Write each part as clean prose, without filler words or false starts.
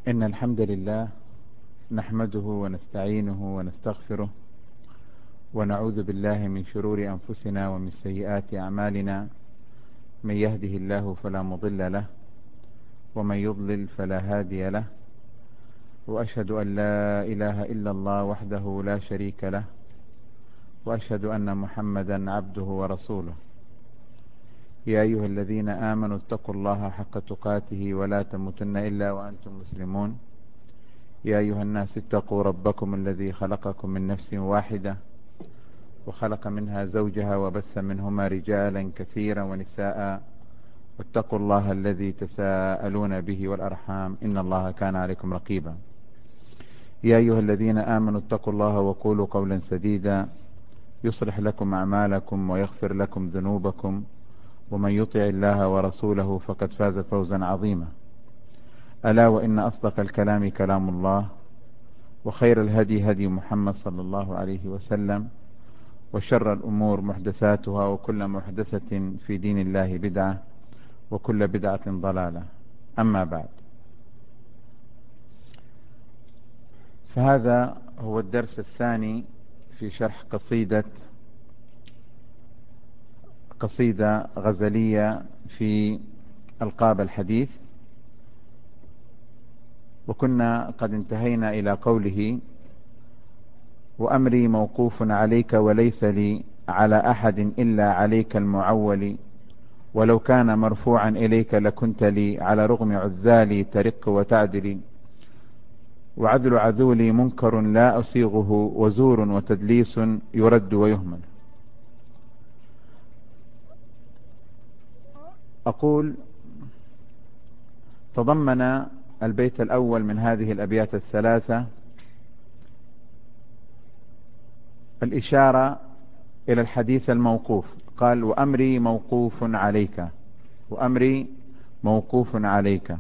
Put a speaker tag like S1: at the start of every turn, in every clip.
S1: إن الحمد لله نحمده ونستعينه ونستغفره ونعوذ بالله من شرور أنفسنا ومن سيئات أعمالنا. من يهده الله فلا مضل له ومن يضلل فلا هادي له، وأشهد أن لا إله إلا الله وحده لا شريك له، وأشهد أن محمدا عبده ورسوله. يا أيها الذين آمنوا اتقوا الله حق تقاته ولا تموتن إلا وأنتم مسلمون. يا أيها الناس اتقوا ربكم الذي خلقكم من نفس واحدة وخلق منها زوجها وبث منهما رجالا كثيرا ونساء، واتقوا الله الذي تساءلون به والأرحام إن الله كان عليكم رقيبا. يا أيها الذين آمنوا اتقوا الله وقولوا قولا سديدا يصلح لكم أعمالكم ويغفر لكم ذنوبكم، ومن يطع الله ورسوله فقد فاز فوزا عظيما. ألا وإن أصدق الكلام كلام الله، وخير الهدي هدي محمد صلى الله عليه وسلم، وشر الأمور محدثاتها، وكل محدثة في دين الله بدعة، وكل بدعة ضلالة. أما بعد، فهذا هو الدرس الثاني في شرح قصيدة غزلية في ألقاب الحديث، وكنا قد انتهينا إلى قوله: وأمري موقوف عليك وليس لي على أحد إلا عليك المعول، ولو كان مرفوعا إليك لكنت لي على رغم عذالي ترق وتعدل، وعذل عذولي منكر لا أصيغه، وزور وتدليس يرد ويهمل. أقول: تضمن البيت الأول من هذه الأبيات الثلاثة الإشارة إلى الحديث الموقوف. قال: وأمري موقوف عليك، وأمري موقوف عليك.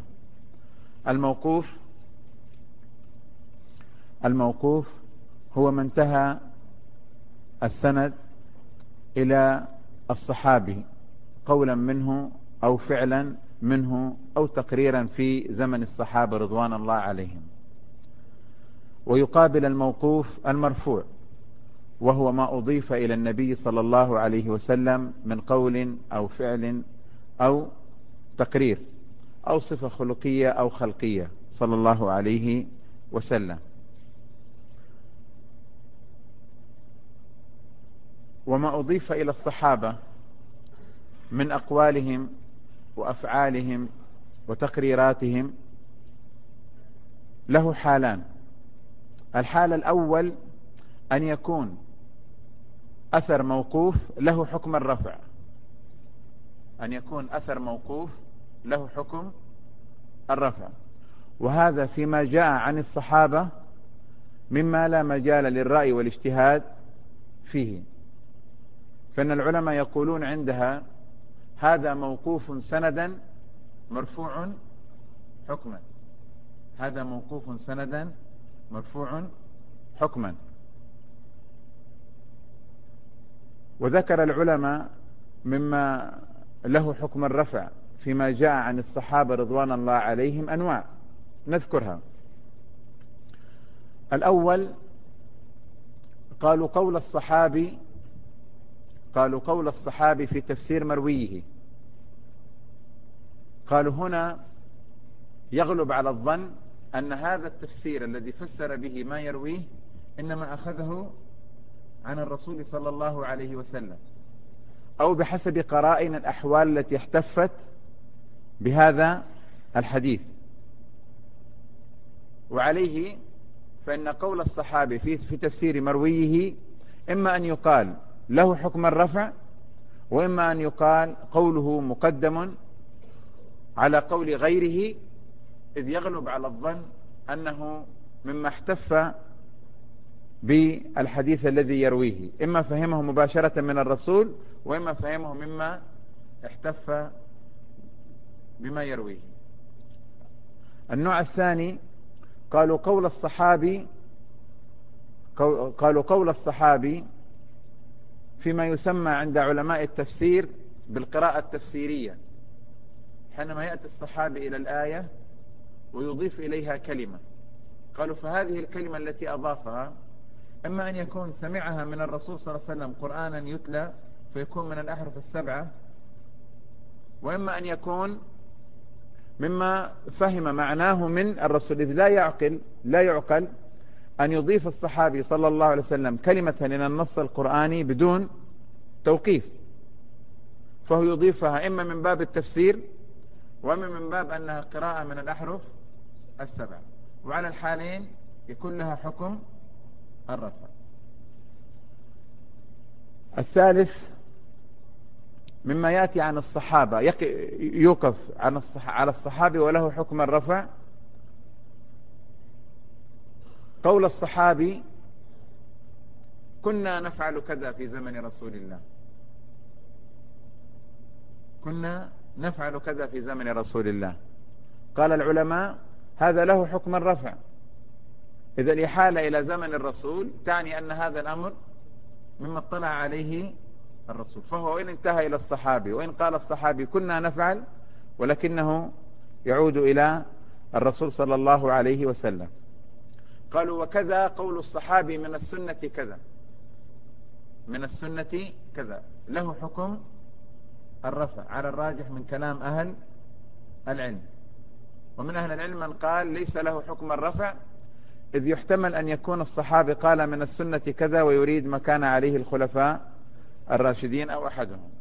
S1: الموقوف هو ما انتهى السند إلى الصحابي قولا منه أو فعلا منه أو تقريرا في زمن الصحابة رضوان الله عليهم. ويقابل الموقوف المرفوع، وهو ما أضيف إلى النبي صلى الله عليه وسلم من قول أو فعل أو تقرير أو صفة خلقية أو خلقية صلى الله عليه وسلم. وما أضيف إلى الصحابة من أقوالهم وأفعالهم وتقريراتهم له حالان. الحال الأول أن يكون أثر موقوف له حكم الرفع، أن يكون أثر موقوف له حكم الرفع، وهذا فيما جاء عن الصحابة مما لا مجال للرأي والاجتهاد فيه، فإن العلماء يقولون عندها: هذا موقوف سندا مرفوع حكما، هذا موقوف سندا مرفوع حكما. وذكر العلماء مما له حكم الرفع فيما جاء عن الصحابة رضوان الله عليهم أنواع نذكرها. الأول قالوا قول الصحابي في تفسير مرويه. قالوا: هنا يغلب على الظن أن هذا التفسير الذي فسر به ما يرويه إنما أخذه عن الرسول صلى الله عليه وسلم، أو بحسب قرائن الأحوال التي احتفت بهذا الحديث. وعليه فإن قول الصحابي في تفسير مرويه إما أن يقال له حكم الرفع، وإما أن يقال قوله مقدم على قول غيره، إذ يغلب على الظن أنه مما احتف بالحديث الذي يرويه، إما فهمه مباشرة من الرسول، وإما فهمه مما احتف بما يرويه. النوع الثاني قالوا قول الصحابي فيما يسمى عند علماء التفسير بالقراءة التفسيرية، حينما يأتي الصحابي إلى الآية ويضيف إليها كلمة. قالوا فهذه الكلمة التي أضافها إما أن يكون سمعها من الرسول صلى الله عليه وسلم قرآنا يتلى فيكون من الأحرف السبعة، وإما أن يكون مما فهم معناه من الرسول، إذ لا يعقل أن يضيف الصحابي صلى الله عليه وسلم كلمة إلى النص القرآني بدون توقيف، فهو يضيفها إما من باب التفسير وإما من باب أنها قراءة من الأحرف السبعة، وعلى الحالين يكون لها حكم الرفع. الثالث مما يأتي عن الصحابة يوقف على الصحابي وله حكم الرفع، قول الصحابي كنا نفعل كذا في زمن رسول الله، كنا نفعل كذا في زمن رسول الله. قال العلماء هذا له حكم الرفع، إذا الإحالة إلى زمن الرسول تعني أن هذا الأمر مما اطلع عليه الرسول، فهو وإن انتهى إلى الصحابي وإن قال الصحابي كنا نفعل، ولكنه يعود إلى الرسول صلى الله عليه وسلم. قالوا وكذا قول الصحابي من السنة كذا، من السنة كذا، له حكم الرفع على الراجح من كلام أهل العلم. ومن أهل العلم من قال ليس له حكم الرفع، إذ يحتمل أن يكون الصحابي قال من السنة كذا ويريد ما كان عليه الخلفاء الراشدين أو أحدهم.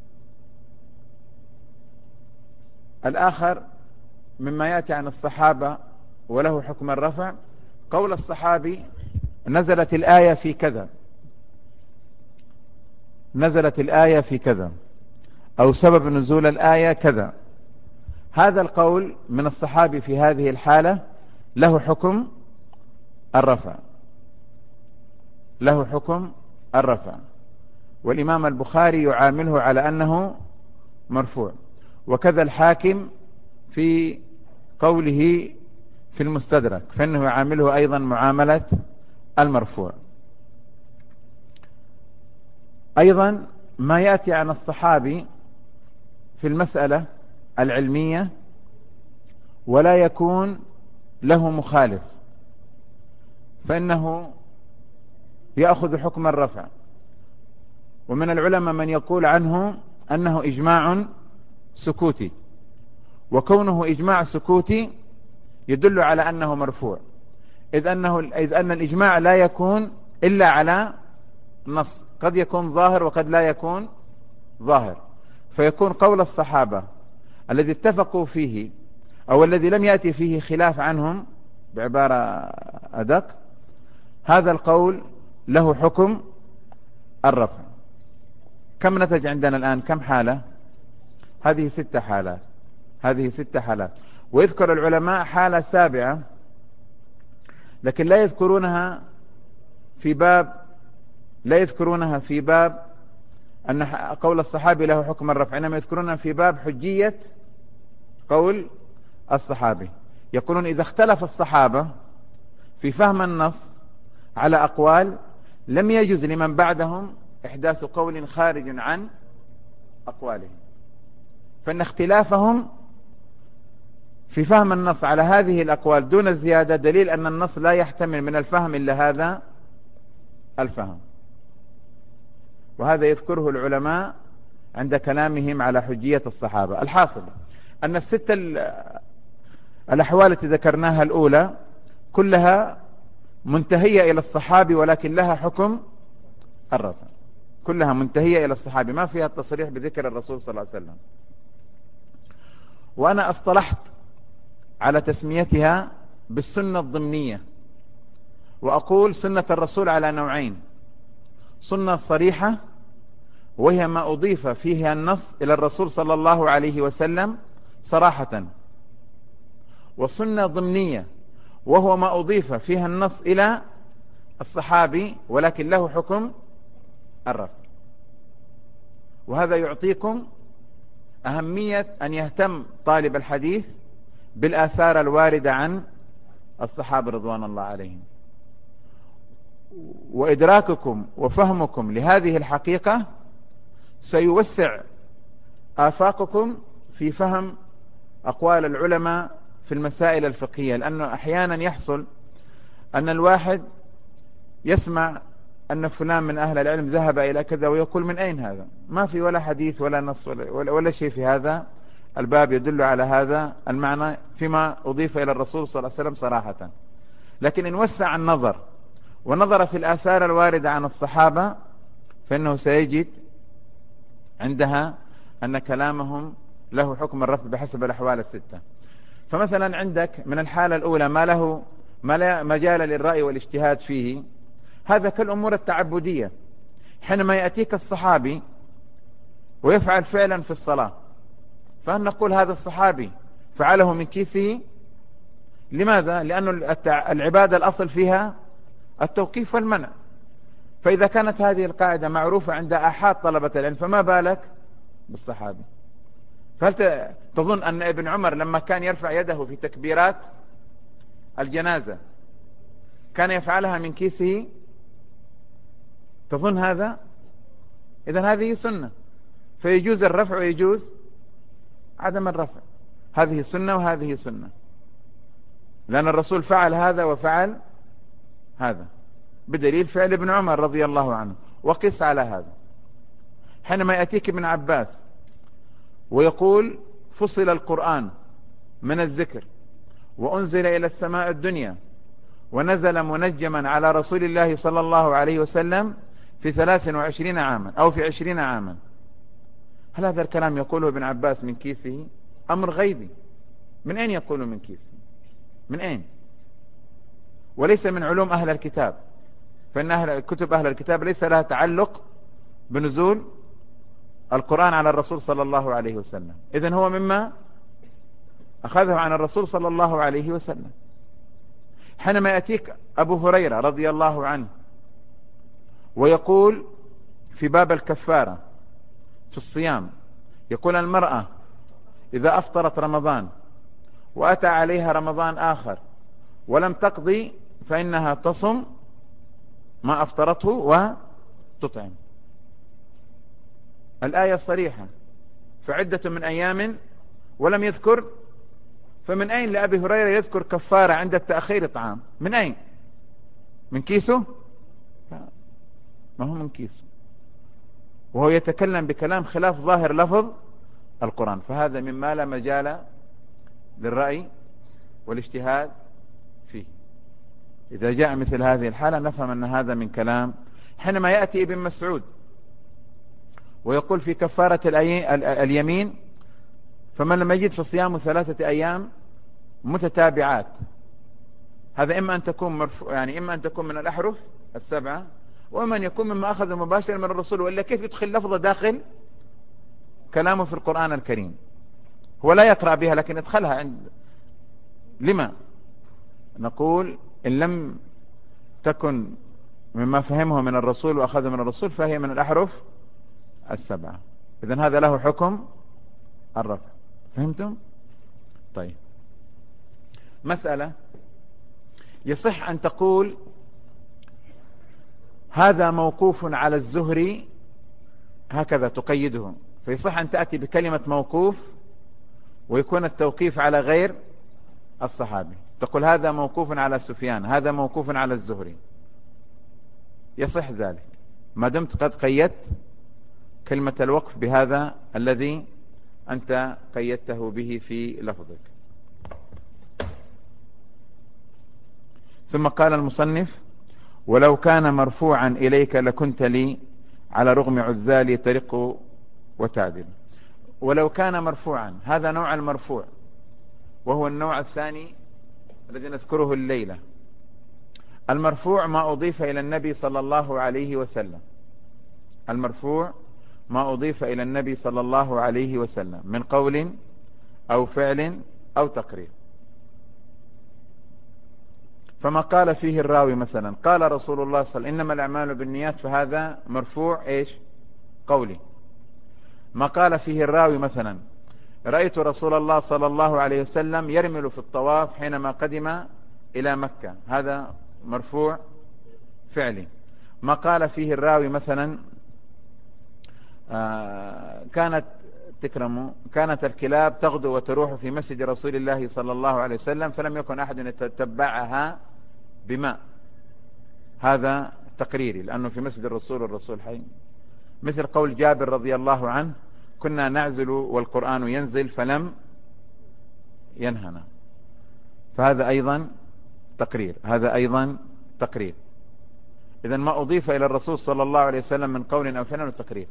S1: الآخر مما يأتي عن الصحابة وله حكم الرفع قول الصحابي نزلت الآية في كذا، نزلت الآية في كذا، أو سبب نزول الآية كذا. هذا القول من الصحابي في هذه الحالة له حكم الرفع، له حكم الرفع، والإمام البخاري يعامله على أنه مرفوع، وكذا الحاكم في قوله في المستدرك فإنه يعامله أيضا معاملة المرفوع. أيضا ما يأتي عن الصحابي في المسألة العلمية ولا يكون له مخالف فإنه يأخذ حكم الرفع. ومن العلماء من يقول عنه أنه إجماع سكوتي، وكونه إجماع سكوتي يدل على أنه مرفوع، إذ أن الإجماع لا يكون إلا على نص، قد يكون ظاهر وقد لا يكون ظاهر، فيكون قول الصحابة الذي اتفقوا فيه أو الذي لم يأتي فيه خلاف عنهم بعبارة أدق، هذا القول له حكم الرفع. كم نتج عندنا الآن؟ كم حالة؟ هذه 6 حالات، هذه 6 حالات. ويذكر العلماء حالة 7 لكن لا يذكرونها في باب أن قول الصحابي له حكم الرفع، إنما يذكرونها في باب حجية قول الصحابي. يقولون إذا اختلف الصحابة في فهم النص على أقوال لم يجوز لمن بعدهم إحداث قول خارج عن أقوالهم، فإن اختلافهم في فهم النص على هذه الأقوال دون الزيادة دليل أن النص لا يحتمل من الفهم إلا هذا الفهم. وهذا يذكره العلماء عند كلامهم على حجية الصحابة. الحاصل أن 6 الأحوال التي ذكرناها الأولى كلها منتهية إلى الصحابي ولكن لها حكم الرفع، كلها منتهية إلى الصحابي، ما فيها التصريح بذكر الرسول صلى الله عليه وسلم. وأنا اصطلحت على تسميتها بالسنة الضمنية، وأقول سنة الرسول على نوعين: سنة صريحة وهي ما أضيف فيها النص إلى الرسول صلى الله عليه وسلم صراحة، وسنة ضمنية وهو ما أضيف فيها النص إلى الصحابي ولكن له حكم الرفع. وهذا يعطيكم أهمية أن يهتم طالب الحديث بالآثار الواردة عن الصحابة رضوان الله عليهم، وإدراككم وفهمكم لهذه الحقيقة سيوسع آفاقكم في فهم أقوال العلماء في المسائل الفقهية، لأنه أحيانا يحصل أن الواحد يسمع أن فلان من أهل العلم ذهب إلى كذا ويقول من أين هذا؟ ما في ولا حديث ولا نص ولا شيء في هذا الباب يدل على هذا المعنى فيما أضيف إلى الرسول صلى الله عليه وسلم صراحة. لكن إن وسع النظر ونظر في الآثار الواردة عن الصحابة فإنه سيجد عندها أن كلامهم له حكم الرفع بحسب الأحوال الستة. فمثلا عندك من الحالة الأولى ما لا مجال للرأي والاجتهاد فيه، هذا كالأمور التعبدية. حينما يأتيك الصحابي ويفعل فعلا في الصلاة، فهل نقول هذا الصحابي فعله من كيسه؟ لماذا؟ لأن العبادة الأصل فيها التوقيف والمنع. فإذا كانت هذه القاعدة معروفة عند أحد طلبة العلم فما بالك بالصحابي؟ فهل تظن أن ابن عمر لما كان يرفع يده في تكبيرات الجنازة كان يفعلها من كيسه؟ تظن هذا؟ إذن هذه سنة، فيجوز الرفع ويجوز عدم الرفع. هذه سنة وهذه سنة، لأن الرسول فعل هذا وفعل هذا بدليل فعل ابن عمر رضي الله عنه. وقس على هذا حينما يأتيك ابن عباس ويقول فصل القرآن من الذكر وأنزل إلى السماء الدنيا ونزل منجما على رسول الله صلى الله عليه وسلم في 23 عاما أو في 20 عاما، هل هذا الكلام يقوله ابن عباس من كيسه؟ أمر غيبي. من أين يقوله من كيسه؟ من أين؟ وليس من علوم أهل الكتاب، فإن كتب أهل الكتاب ليس لها تعلق بنزول القرآن على الرسول صلى الله عليه وسلم. إذن هو مما أخذه عن الرسول صلى الله عليه وسلم. حينما يأتيك أبو هريرة رضي الله عنه ويقول في باب الكفارة في الصيام، يقول المرأة إذا أفطرت رمضان وأتى عليها رمضان آخر ولم تقضي فإنها تصم ما أفطرته وتطعم. الآية صريحة، فعدة من أيام ولم يذكر. فمن أين لأبي هريرة يذكر كفارة عند التأخير طعام؟ من أين؟ من كيسه؟ ما هو من كيسه، وهو يتكلم بكلام خلاف ظاهر لفظ القرآن. فهذا مما لا مجال للرأي والاجتهاد فيه. إذا جاء مثل هذه الحالة نفهم أن هذا من كلام. حينما يأتي ابن مسعود ويقول في كفارة اليمين فمن لم يجد فصيام 3 أيام متتابعات، هذا إما أن تكون إما أن تكون من الأحرف 7 وإما أن يكون مما أخذ مباشرة من الرسول. وإلا كيف يدخل لفظة داخل كلامه في القرآن الكريم؟ هو لا يقرأ بها لكن ادخلها لما؟ نقول إن لم تكن مما فهمه من الرسول وأخذه من الرسول فهي من الأحرف 7. إذن هذا له حكم الرفع. فهمتم؟ طيب، مسألة يصح أن تقول هذا موقوف على الزهري، هكذا تقيده، فيصح أن تأتي بكلمة موقوف ويكون التوقيف على غير الصحابي. تقول هذا موقوف على سفيان، هذا موقوف على الزهري، يصح ذلك ما دمت قد قيدت كلمة الوقف بهذا الذي أنت قيدته به في لفظك. ثم قال المصنف ولو كان مرفوعا إليك لكنت لي على رغم عذالي ترق وتعدل. ولو كان مرفوعا، هذا نوع المرفوع وهو النوع الثاني الذي نذكره الليلة. المرفوع ما أضيف إلى النبي صلى الله عليه وسلم، المرفوع ما أضيف إلى النبي صلى الله عليه وسلم من قول أو فعل أو تقرير. فما قال فيه الراوي مثلا قال رسول الله صلى الله عليه وسلم إنما الأعمال بالنيات، فهذا مرفوع إيش؟ قولي. ما قال فيه الراوي مثلا رأيت رسول الله صلى الله عليه وسلم يرمل في الطواف حينما قدم إلى مكة، هذا مرفوع فعلي. ما قال فيه الراوي مثلا كانت تكرموا، كانت الكلاب تغدو وتروح في مسجد رسول الله صلى الله عليه وسلم فلم يكن أحد يتتبعها بماء. هذا تقريري لأنه في مسجد الرسول حي. مثل قول جابر رضي الله عنه: كنا نعزل والقرآن ينزل فلم ينهنا. فهذا أيضا تقرير، هذا أيضا تقرير. إذن ما أضيف إلى الرسول صلى الله عليه وسلم من قول أو فعل تقرير.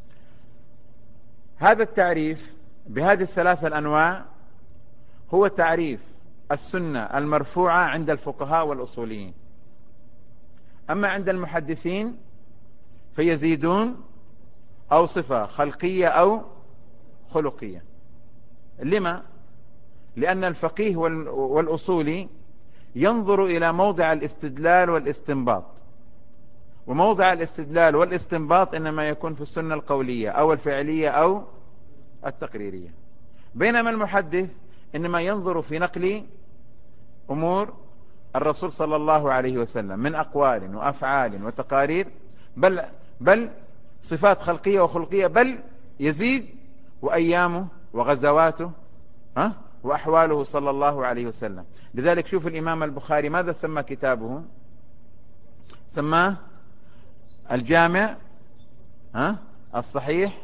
S1: هذا التعريف بهذه الثلاثة الأنواع هو تعريف السنة المرفوعة عند الفقهاء والأصوليين. أما عند المحدثين فيزيدون أو صفة خلقية أو خلقية. لما؟ لأن الفقيه والأصولي ينظر إلى موضع الاستدلال والاستنباط، وموضع الاستدلال والاستنباط إنما يكون في السنة القولية أو الفعلية أو التقريرية، بينما المحدث إنما ينظر في نقل أمور الرسول صلى الله عليه وسلم من أقوال وأفعال وتقارير، بل صفات خلقية وخلقية، بل يزيد وأيامه وغزواته وأحواله صلى الله عليه وسلم. لذلك شوف الإمام البخاري ماذا سمى كتابه؟ سماه الجامع الصحيح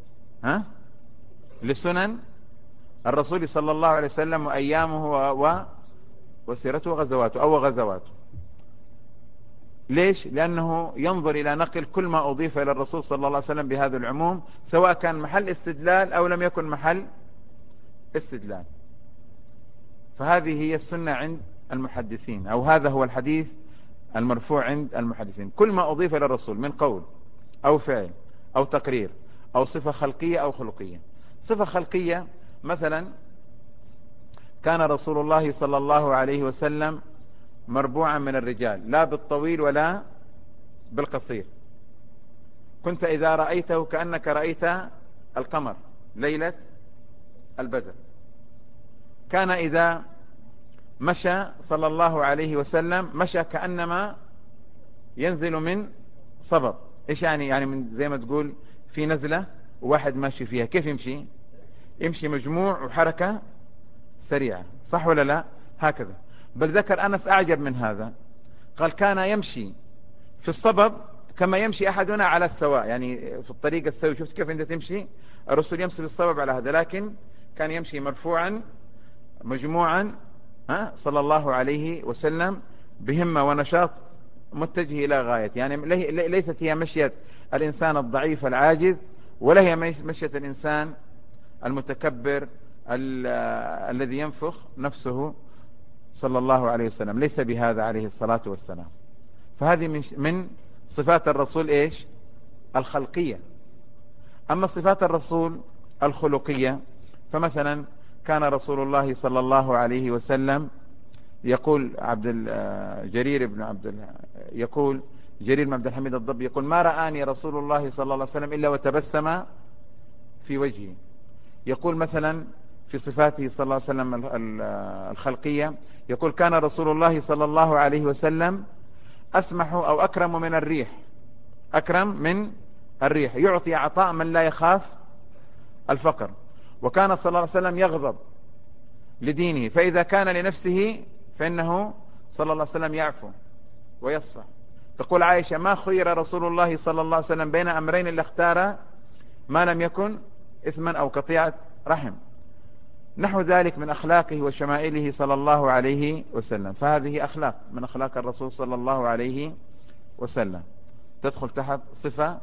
S1: لسنن الرسول صلى الله عليه وسلم وأيامه وسيرته وغزواته أو غزواته. ليش؟ لأنه ينظر إلى نقل كل ما أضيف إلى الرسول صلى الله عليه وسلم بهذا العموم، سواء كان محل استدلال أو لم يكن محل استدلال. فهذه هي السنة عند المحدثين، أو هذا هو الحديث المرفوع عند المحدثين. كل ما أضيف إلى الرسول من قول أو فعل أو تقرير أو صفة خلقية أو خلقية. صفة خلقية مثلا كان رسول الله صلى الله عليه وسلم مربوعا من الرجال، لا بالطويل ولا بالقصير. كنت إذا رأيته كأنك رأيت القمر ليلة البدر. كان إذا مشى صلى الله عليه وسلم مشى كأنما ينزل من صبب. إيش يعني؟ يعني من زي ما تقول في نزلة وواحد ماشي فيها، كيف يمشي؟ يمشي مجموع وحركة سريعة، صح ولا لا؟ هكذا. بل ذكر أنس أعجب من هذا، قال كان يمشي في الصبب كما يمشي أحدنا على السواء، يعني في الطريق السوي. شفت كيف أنت تمشي؟ الرسول يمشي بالصبب على هذا، لكن كان يمشي مرفوعا مجموعا صلى الله عليه وسلم بهمة ونشاط متجه إلى غاية. يعني ليست هي مشية الإنسان الضعيف العاجز، ولا هي مشية الإنسان المتكبر الذي ينفخ نفسه صلى الله عليه وسلم، ليس بهذا عليه الصلاة والسلام. فهذه من صفات الرسول إيش؟ الخلقية. أما صفات الرسول الخلقية فمثلا كان رسول الله صلى الله عليه وسلم يقول جرير بن عبد الحميد الضبي يقول: ما رآني رسول الله صلى الله عليه وسلم إلا وتبسم في وجهه. يقول مثلا في صفاته صلى الله عليه وسلم الخلقية، يقول: كان رسول الله صلى الله عليه وسلم أسمح أو أكرم من الريح، أكرم من الريح، يعطي عطاء من لا يخاف الفقر. وكان صلى الله عليه وسلم يغضب لدينه، فإذا كان لنفسه فإنه صلى الله عليه وسلم يعفو ويصفح. تقول عائشة: ما خير رسول الله صلى الله عليه وسلم بين أمرين إلا اختار ما لم يكن إثما أو قطيعة رحم. نحو ذلك من أخلاقه وشمائله صلى الله عليه وسلم. فهذه أخلاق من أخلاق الرسول صلى الله عليه وسلم، تدخل تحت صفة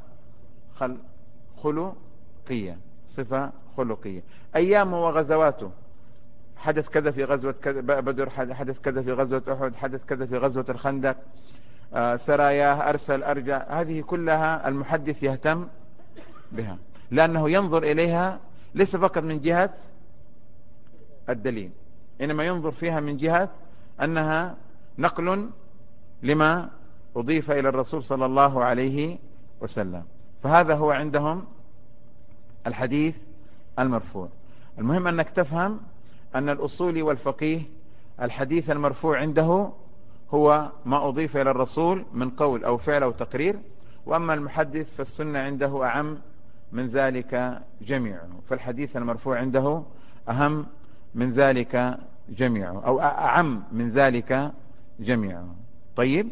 S1: خلقية، صفة خلقية. أيامه وغزواته، حدث كذا في غزوة بدر، حدث كذا في غزوة أحد، حدث كذا في غزوة الخندق، سراياه، أرسل، أرجع. هذه كلها المحدث يهتم بها، لأنه ينظر إليها ليس فقط من جهة الدليل، إنما ينظر فيها من جهة أنها نقل لما أضيف إلى الرسول صلى الله عليه وسلم. فهذا هو عندهم الحديث المرفوع. المهم أنك تفهم أن الأصولي والفقيه الحديث المرفوع عنده هو ما أضيف إلى الرسول من قول أو فعل أو تقرير، وأما المحدث فالسنة عنده أعم من ذلك جميعه، فالحديث المرفوع عنده أهم من ذلك جميعه أو أعم من ذلك جميعه. طيب،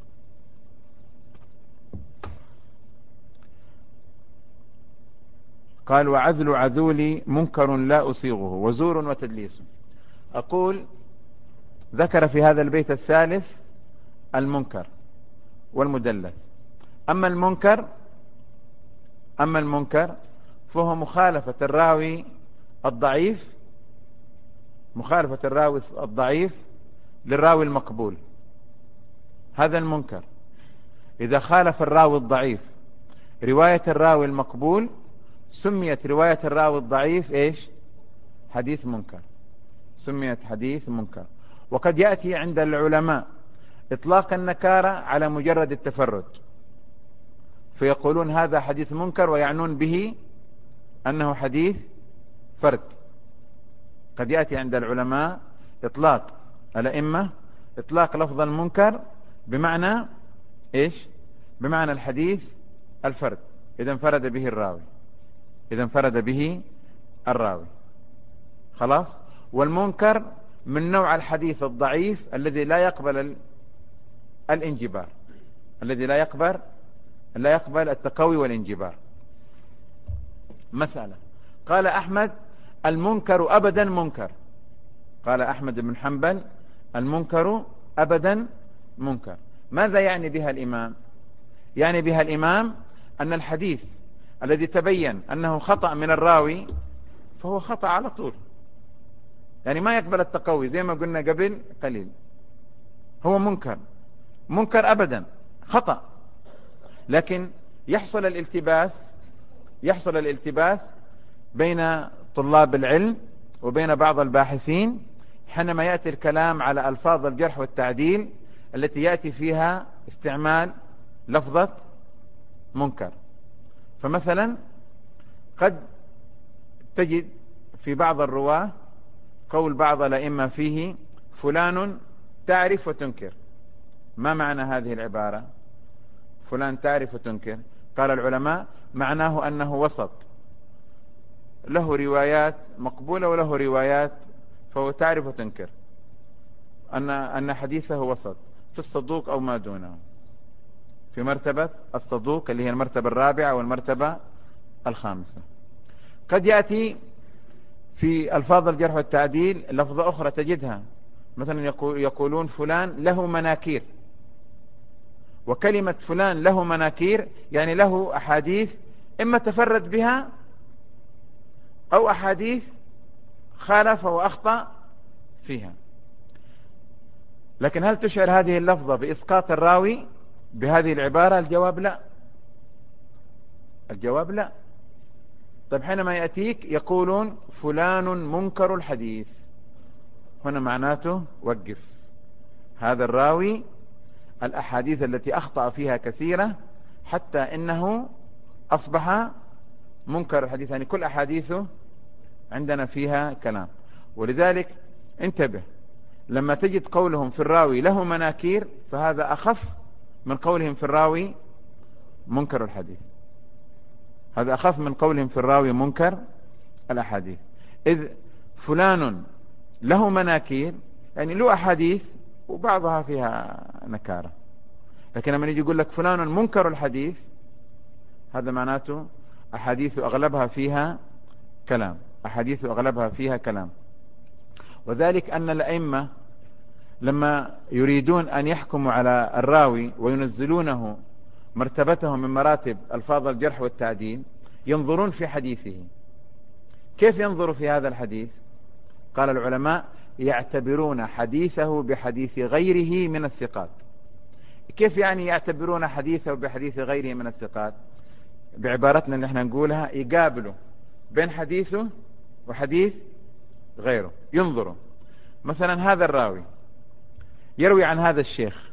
S1: قال وعذل عذولي منكر لا أصيغه وزور وتدليس. أقول ذكر في هذا البيت الثالث المنكر والمدلس. أما المنكر فهو مخالفة الراوي الضعيف للراوي المقبول. هذا المنكر. إذا خالف الراوي الضعيف رواية الراوي المقبول سميت رواية الراوي الضعيف إيش؟ حديث منكر، سميت حديث منكر. وقد يأتي عند العلماء إطلاق النكارة على مجرد التفرد، فيقولون هذا حديث منكر ويعنون به أنه حديث فرد. قد يأتي عند العلماء إطلاق الأئمة إطلاق لفظ المنكر بمعنى إيش؟ بمعنى الحديث الفرد، إذا انفرد به الراوي خلاص. والمنكر من نوع الحديث الضعيف الذي لا يقبل الانجبار، الذي لا يقبل التقوي والانجبار. مسألة. قال أحمد المنكر أبدا منكر. قال أحمد بن حنبل المنكر أبدا منكر. ماذا يعني بها الإمام؟ يعني بها الإمام أن الحديث الذي تبين أنه خطأ من الراوي فهو خطأ على طول، يعني ما يقبل التقوي زي ما قلنا قبل قليل. هو منكر أبدا، خطأ. لكن يحصل الالتباس بين طلاب العلم وبين بعض الباحثين حينما يأتي الكلام على ألفاظ الجرح والتعديل التي يأتي فيها استعمال لفظة منكر. فمثلا قد تجد في بعض الرواة قول بعض الأئمة فيه فلان تعرف وتنكر. ما معنى هذه العبارة فلان تعرف وتنكر؟ قال العلماء معناه أنه وسط، له روايات مقبولة وله روايات، فهو تعرف وتنكر، أن حديثه وسط في الصدوق أو ما دونه، في مرتبة الصدوق اللي هي المرتبة الرابعة والمرتبة الخامسة. قد يأتي في ألفاظ الجرح والتعديل لفظة أخرى تجدها، مثلا يقولون فلان له مناكير، وكلمة فلان له مناكير يعني له أحاديث إما تفرد بها أو أحاديث خالف وأخطأ فيها. لكن هل تشعر هذه اللفظة بإسقاط الراوي بهذه العبارة؟ الجواب لا. طيب حينما يأتيك يقولون فلان منكر الحديث، هنا معناته وقف، هذا الراوي الأحاديث التي أخطأ فيها كثيرة حتى إنه أصبح منكر الحديث، يعني كل أحاديثه عندنا فيها كلام. ولذلك انتبه، لما تجد قولهم في الراوي له مناكير فهذا أخف من قولهم في الراوي منكر الحديث، هذا أخف من قولهم في الراوي منكر الأحاديث. إذ فلان له مناكير يعني له أحاديث وبعضها فيها نكارة، لكن لما يجي يقول لك فلان منكر الحديث هذا معناته أحاديث أغلبها فيها كلام. وذلك أن الأئمة لما يريدون أن يحكموا على الراوي وينزلونه مرتبته من مراتب ألفاظ الجرح والتعديل ينظرون في حديثه. كيف ينظر في هذا الحديث؟ قال العلماء يعتبرون حديثه بحديث غيره من الثقات. كيف يعني يعتبرون حديثه بحديث غيره من الثقات؟ بعبارتنا اللي احنا نقولها يقابلوا بين حديثه وحديث غيره، ينظروا مثلا هذا الراوي يروي عن هذا الشيخ،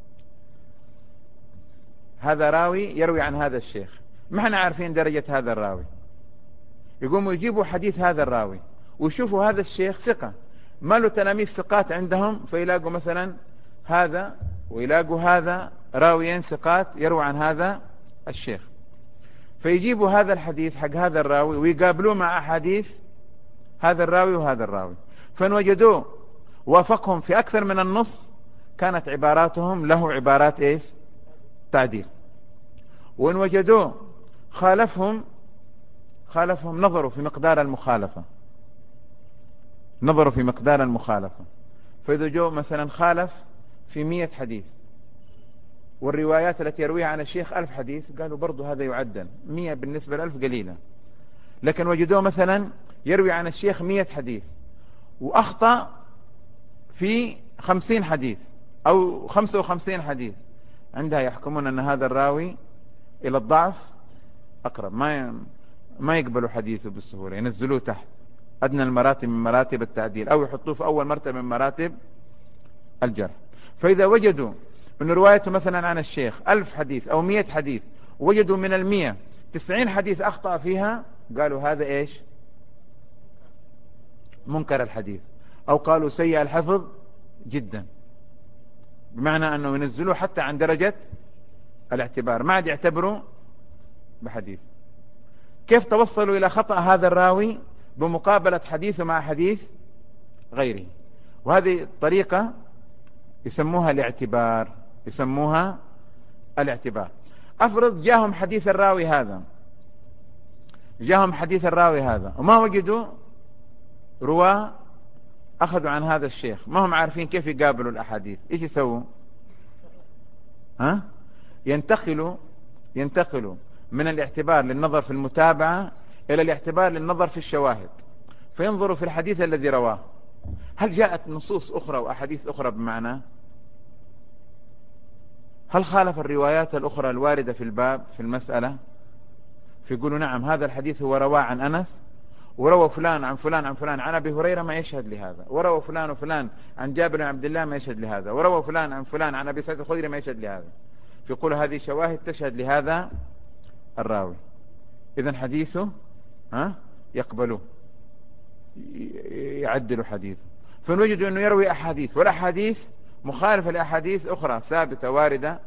S1: هذا راوي يروي عن هذا الشيخ، ما احنا عارفين درجة هذا الراوي، يقوموا يجيبوا حديث هذا الراوي ويشوفوا هذا الشيخ ثقة، ما له تلاميذ ثقات عندهم، فيلاقوا مثلا هذا ويلاقوا هذا راويين ثقات يروي عن هذا الشيخ. فيجيبوا هذا الحديث حق هذا الراوي ويقابلوه مع أحاديث هذا الراوي وهذا الراوي، فإن وجدوه وافقهم في أكثر من النص كانت عباراتهم له عبارات إيش؟ تعديل. وإن وجدوه خالفهم نظروا في مقدار المخالفة، نظروا في مقدار المخالفة. فإذا جو مثلا خالف في 100 حديث والروايات التي يرويها عن الشيخ 1000 حديث، قالوا برضو هذا يعدل، 100 بالنسبة ل1000 قليلة. لكن وجدوه مثلا يروي عن الشيخ 100 حديث وأخطأ في 50 حديث أو 55 حديث، عندها يحكمون أن هذا الراوي إلى الضعف أقرب، ما يقبلوا حديثه بالسهولة، ينزلوه تحت أدنى المراتب من مراتب التعديل أو يحطوه في أول مرتبة من مراتب الجرح. فإذا وجدوا أن روايته مثلا عن الشيخ 1000 حديث أو 100 حديث، وجدوا من 100 90 حديث أخطأ فيها، قالوا هذا إيش؟ منكر الحديث، أو قالوا سيء الحفظ جدا، بمعنى أنه ينزلوه حتى عن درجة الاعتبار، ما عاد يعتبروا بحديث. كيف توصلوا إلى خطأ هذا الراوي؟ بمقابلة حديثه مع حديث غيره. وهذه الطريقة يسموها الاعتبار، يسموها الاعتبار. أفرض جاهم حديث الراوي هذا وما وجدوا رواة أخذوا عن هذا الشيخ، ما هم عارفين كيف يقابلوا الأحاديث، إيش يسووا؟ ينتقلوا من الاعتبار للنظر في المتابعة إلى الاعتبار للنظر في الشواهد، فينظروا في الحديث الذي رواه هل جاءت نصوص أخرى وأحاديث أخرى بمعنى، هل خالف الروايات الأخرى الواردة في الباب في المسألة، فيقولوا نعم هذا الحديث هو رواه عن أنس، وروى فلان عن فلان عن فلان عن أبي هريرة ما يشهد لهذا، وروى فلان وفلان عن جابر بن عبد الله ما يشهد لهذا، وروى فلان عن فلان عن أبي سعيد الخدري ما يشهد لهذا، فيقول هذه شواهد تشهد لهذا الراوي، إذن حديثه يقبلوه يعدلوا حديثه. فنوجد أنه يروي أحاديث والأحاديث مخالفة لأحاديث أخرى ثابتة واردة،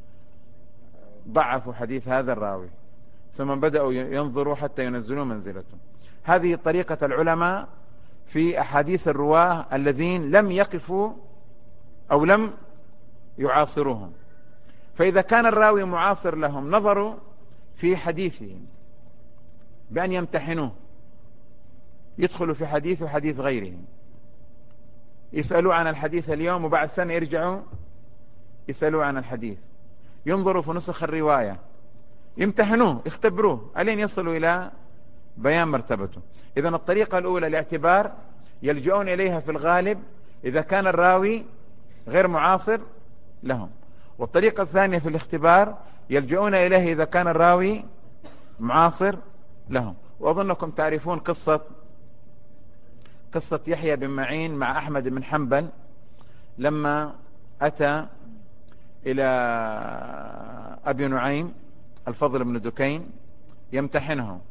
S1: ضعفوا حديث هذا الراوي، ثم بدأوا ينظروا حتى ينزلوا منزلته. هذه طريقة العلماء في أحاديث الرواه الذين لم يقفوا أو لم يعاصروهم. فإذا كان الراوي معاصر لهم نظروا في حديثهم بأن يمتحنوه، يدخلوا في حديث وحديث غيرهم، يسألوا عن الحديث اليوم وبعد سنة يرجعوا يسألوا عن الحديث، ينظروا في نسخ الرواية، يمتحنوه يختبروه ألين يصلوا إلى بيان مرتبته. إذن الطريقة الأولى الاعتبار يلجؤون إليها في الغالب إذا كان الراوي غير معاصر لهم، والطريقة الثانية في الاختبار يلجؤون إليه إذا كان الراوي معاصر لهم. وأظنكم تعرفون قصة يحيى بن معين مع أحمد بن حنبل لما أتى إلى أبي نعيم الفضل بن دكين يمتحنه،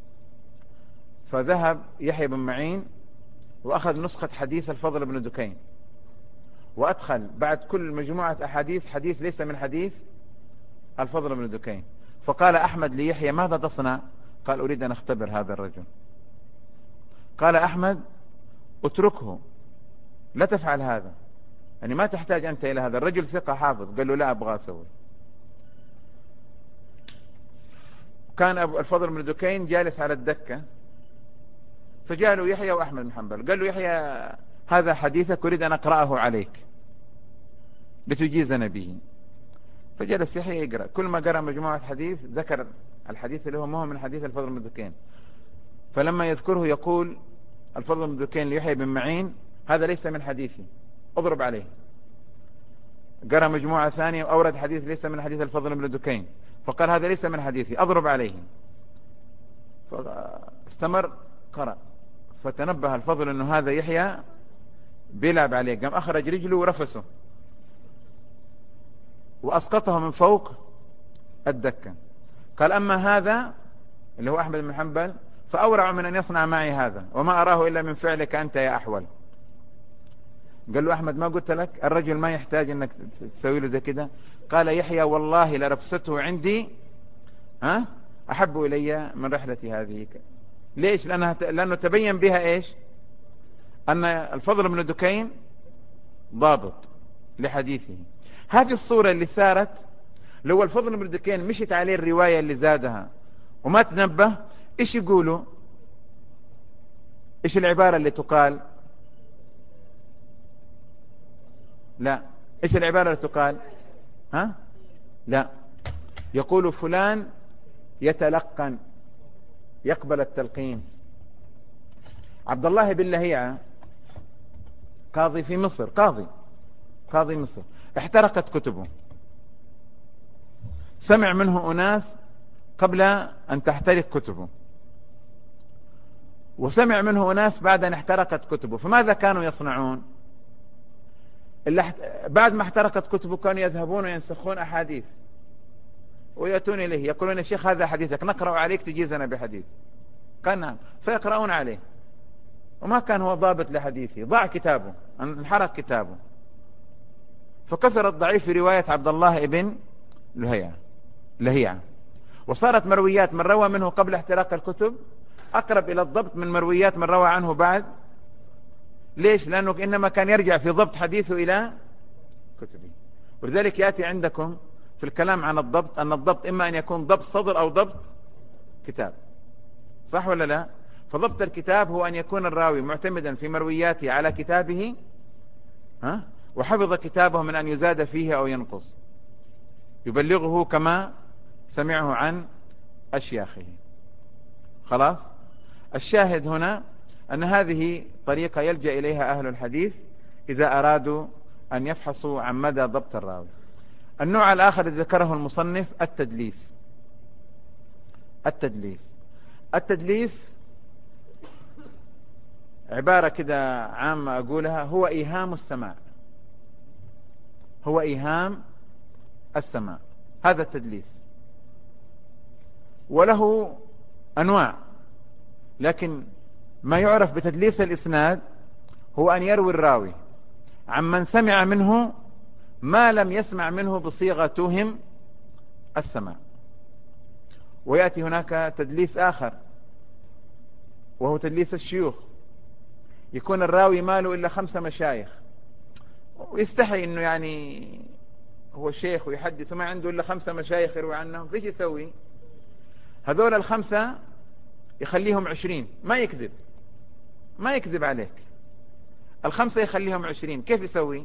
S1: فذهب يحيى بن معين وأخذ نسخة حديث الفضل بن دكين وأدخل بعد كل مجموعة أحاديث حديث ليس من حديث الفضل بن دكين. فقال أحمد ليحيى ماذا تصنع؟ قال أريد أن أختبر هذا الرجل. قال أحمد اتركه لا تفعل هذا، يعني ما تحتاج أنت إلى هذا الرجل ثقة حافظ. قال له لا أبغى أسوي. كان الفضل بن دكين جالس على الدكة، فجاء له يحيى وأحمد بن حنبل قال له يحيى هذا حديثك أريد أن أقرأه عليك لتجيزنا به. فجلس يحيى يقرأ، كل ما قرأ مجموعة حديث ذكر الحديث اللي هو ما هو من حديث الفضل بن دكين، فلما يذكره يقول الفضل بن دكين ليحيى بن معين هذا ليس من حديثي اضرب عليه. قرأ مجموعة ثانية وأورد حديث ليس من حديث الفضل بن دكين، فقال هذا ليس من حديثي اضرب عليه. فاستمر قرأ، فتنبه الفضل انه هذا يحيى بيلعب عليه، قام اخرج رجله ورفسه واسقطه من فوق الدكة. قال اما هذا اللي هو احمد بن حنبل فاورع من ان يصنع معي هذا، وما اراه الا من فعلك انت يا احول. قال له احمد ما قلت لك الرجل ما يحتاج انك تسوي له زي كده؟ قال يحيى والله لرفسته عندي أحب إلي من رحلتي هذه. ليش؟ لأنه تبين بها إيش؟ أن الفضل بن دكين ضابط لحديثه. هذه الصورة اللي صارت، لو الفضل بن دكين مشت عليه الرواية اللي زادها وما تنبه، إيش يقولوا؟ إيش العبارة اللي تقال؟ لا، إيش العبارة اللي تقال؟ ها؟ لا، يقول فلان يتلقن، يقبل التلقين. عبد الله بن لهيعة قاضي في مصر، قاضي مصر، احترقت كتبه. سمع منه أناس قبل أن تحترق كتبه، وسمع منه أناس بعد أن احترقت كتبه. فماذا كانوا يصنعون؟ بعد ما احترقت كتبه كانوا يذهبون وينسخون أحاديث ويأتون إليه يقولون: يا شيخ هذا حديثك، نقرأ عليك تجيزنا بحديث. قال: نعم. فيقرؤون عليه، وما كان هو ضابط لحديثه، ضاع كتابه، انحرق كتابه. فكثر الضعيف في رواية عبد الله بن لهيعة، وصارت مرويات من روى منه قبل احتراق الكتب أقرب إلى الضبط من مرويات من روى عنه بعد. ليش؟ لأنه إنما كان يرجع في ضبط حديثه إلى كتبه. ولذلك يأتي عندكم في الكلام عن الضبط أن الضبط إما أن يكون ضبط صدر أو ضبط كتاب، صح ولا لا؟ فضبط الكتاب هو أن يكون الراوي معتمدا في مروياته على كتابه، وحفظ كتابه من أن يزاد فيه أو ينقص، يبلغه كما سمعه عن أشياخه. خلاص؟ الشاهد هنا أن هذه طريقة يلجأ إليها أهل الحديث إذا أرادوا أن يفحصوا عن مدى ضبط الراوي. النوع الآخر الذي ذكره المصنف التدليس عبارة كده عامة أقولها: هو إيهام السماع، هذا التدليس، وله أنواع. لكن ما يعرف بتدليس الإسناد هو أن يروي الراوي عمن سمع منه ما لم يسمع منه بصيغة توهم السماع. ويأتي هناك تدليس آخر وهو تدليس الشيوخ، يكون الراوي ما له إلا 5 مشايخ ويستحي إنه يعني هو شيخ ويحدث وما عنده إلا 5 مشايخ يروي عنهم. فيش يسوي؟ هذول ال5 يخليهم 20، ما يكذب عليك. ال5 يخليهم 20، كيف يسوي؟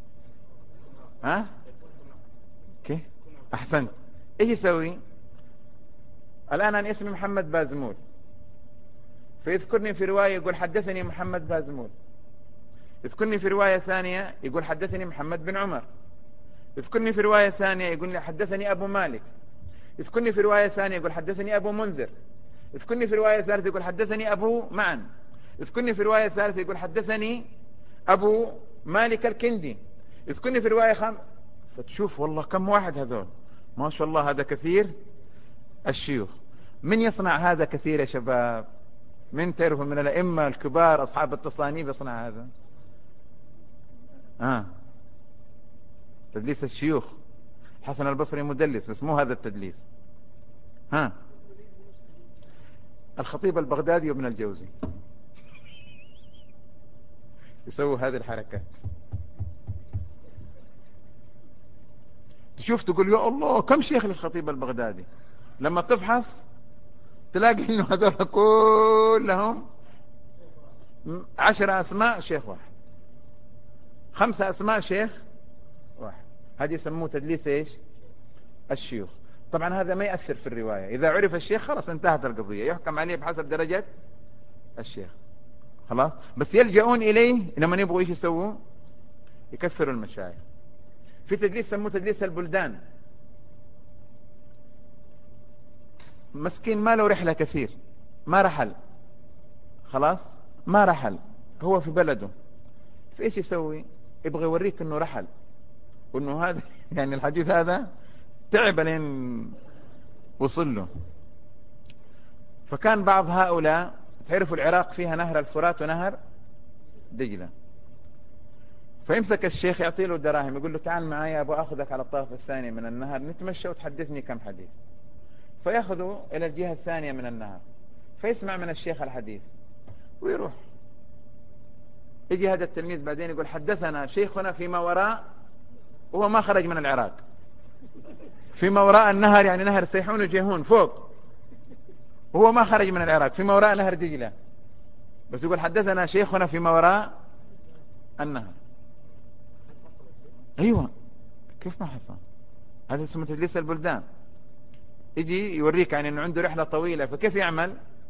S1: كيف؟ أحسنت. إيش يسوي؟ الآن أنا اسمي محمد بازمول، فيذكرني في رواية يقول: حدثني محمد بازمول. يذكرني في رواية ثانية يقول: حدثني محمد بن عمر. يذكرني في رواية ثانية يقول: حدثني أبو مالك. يذكرني في رواية ثانية يقول: حدثني أبو منذر. يذكرني في رواية ثالثة يقول: حدثني أبو معن. يذكرني في رواية ثالثة يقول: حدثني أبو مالك الكندي. يذكرني في رواية فتشوف والله كم واحد هذول، ما شاء الله، هذا كثير الشيوخ. من يصنع هذا كثير يا شباب؟ من تعرفوا من الأئمة الكبار أصحاب التصانيف يصنع هذا؟ تدليس الشيوخ. حسن البصري مدلس، بس مو هذا التدليس. الخطيب البغدادي وابن الجوزي يسووا هذه الحركات. تشوف تقول: يا الله كم شيخ للخطيب البغدادي. لما تفحص تلاقي انه هذول كلهم 10 أسماء شيخ واحد، 5 أسماء شيخ واحد. هذه يسموه تدليس ايش؟ الشيوخ. طبعا هذا ما يأثر في الرواية، إذا عرف الشيخ خلاص انتهت القضية، يحكم عليه بحسب درجة الشيخ خلاص. بس يلجؤون إليه لما يبغوا ايش يسووا؟ يكثروا المشايخ. في تدليس سموه تدليس البلدان. مسكين ما له رحلة كثير، ما رحل، خلاص ما رحل، هو في بلده، فايش يسوي؟ يبغى يوريك انه رحل وانه هذا يعني الحديث هذا تعب لين وصل له. فكان بعض هؤلاء، تعرفوا العراق فيها نهر الفرات ونهر دجلة، فيمسك الشيخ يعطي له دراهم، يقول له: تعال معايا ابغى اخذك على الطرف الثاني من النهر نتمشى وتحدثني كم حديث. فيأخذوا إلى الجهة الثانية من النهر، فيسمع من الشيخ الحديث ويروح. يجي هذا التلميذ بعدين يقول حدثنا شيخنا فيما وراء، وهو ما خرج من العراق. فيما وراء النهر يعني نهر سيحون وجيهون فوق، وهو ما خرج من العراق، فيما وراء نهر دجلة، بس يقول حدثنا شيخنا فيما وراء النهر. أيوة، كيف ما حصل؟ هذا اسمه تدليس البلدان. يجي يوريك يعني أنه عنده رحلة طويلة، فكيف يعمل؟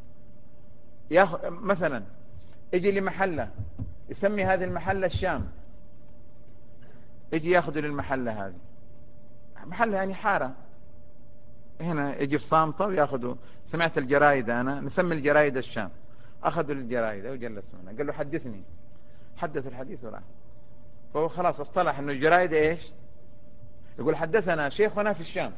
S1: مثلا يجي لمحلة يسمي هذه المحلة الشام، يجي ياخذ للمحلة هذه، محلة يعني حارة هنا، يجي في صامتة وياخذوا. سمعت الجرايد، أنا نسمي الجرايد الشام، أخذوا الجرايد وجلسوا هنا، قال له حدثني، حدث الحديث وراح. فهو خلاص اصطلح أنه الجرايد إيش؟ يقول حدثنا شيخنا في الشام،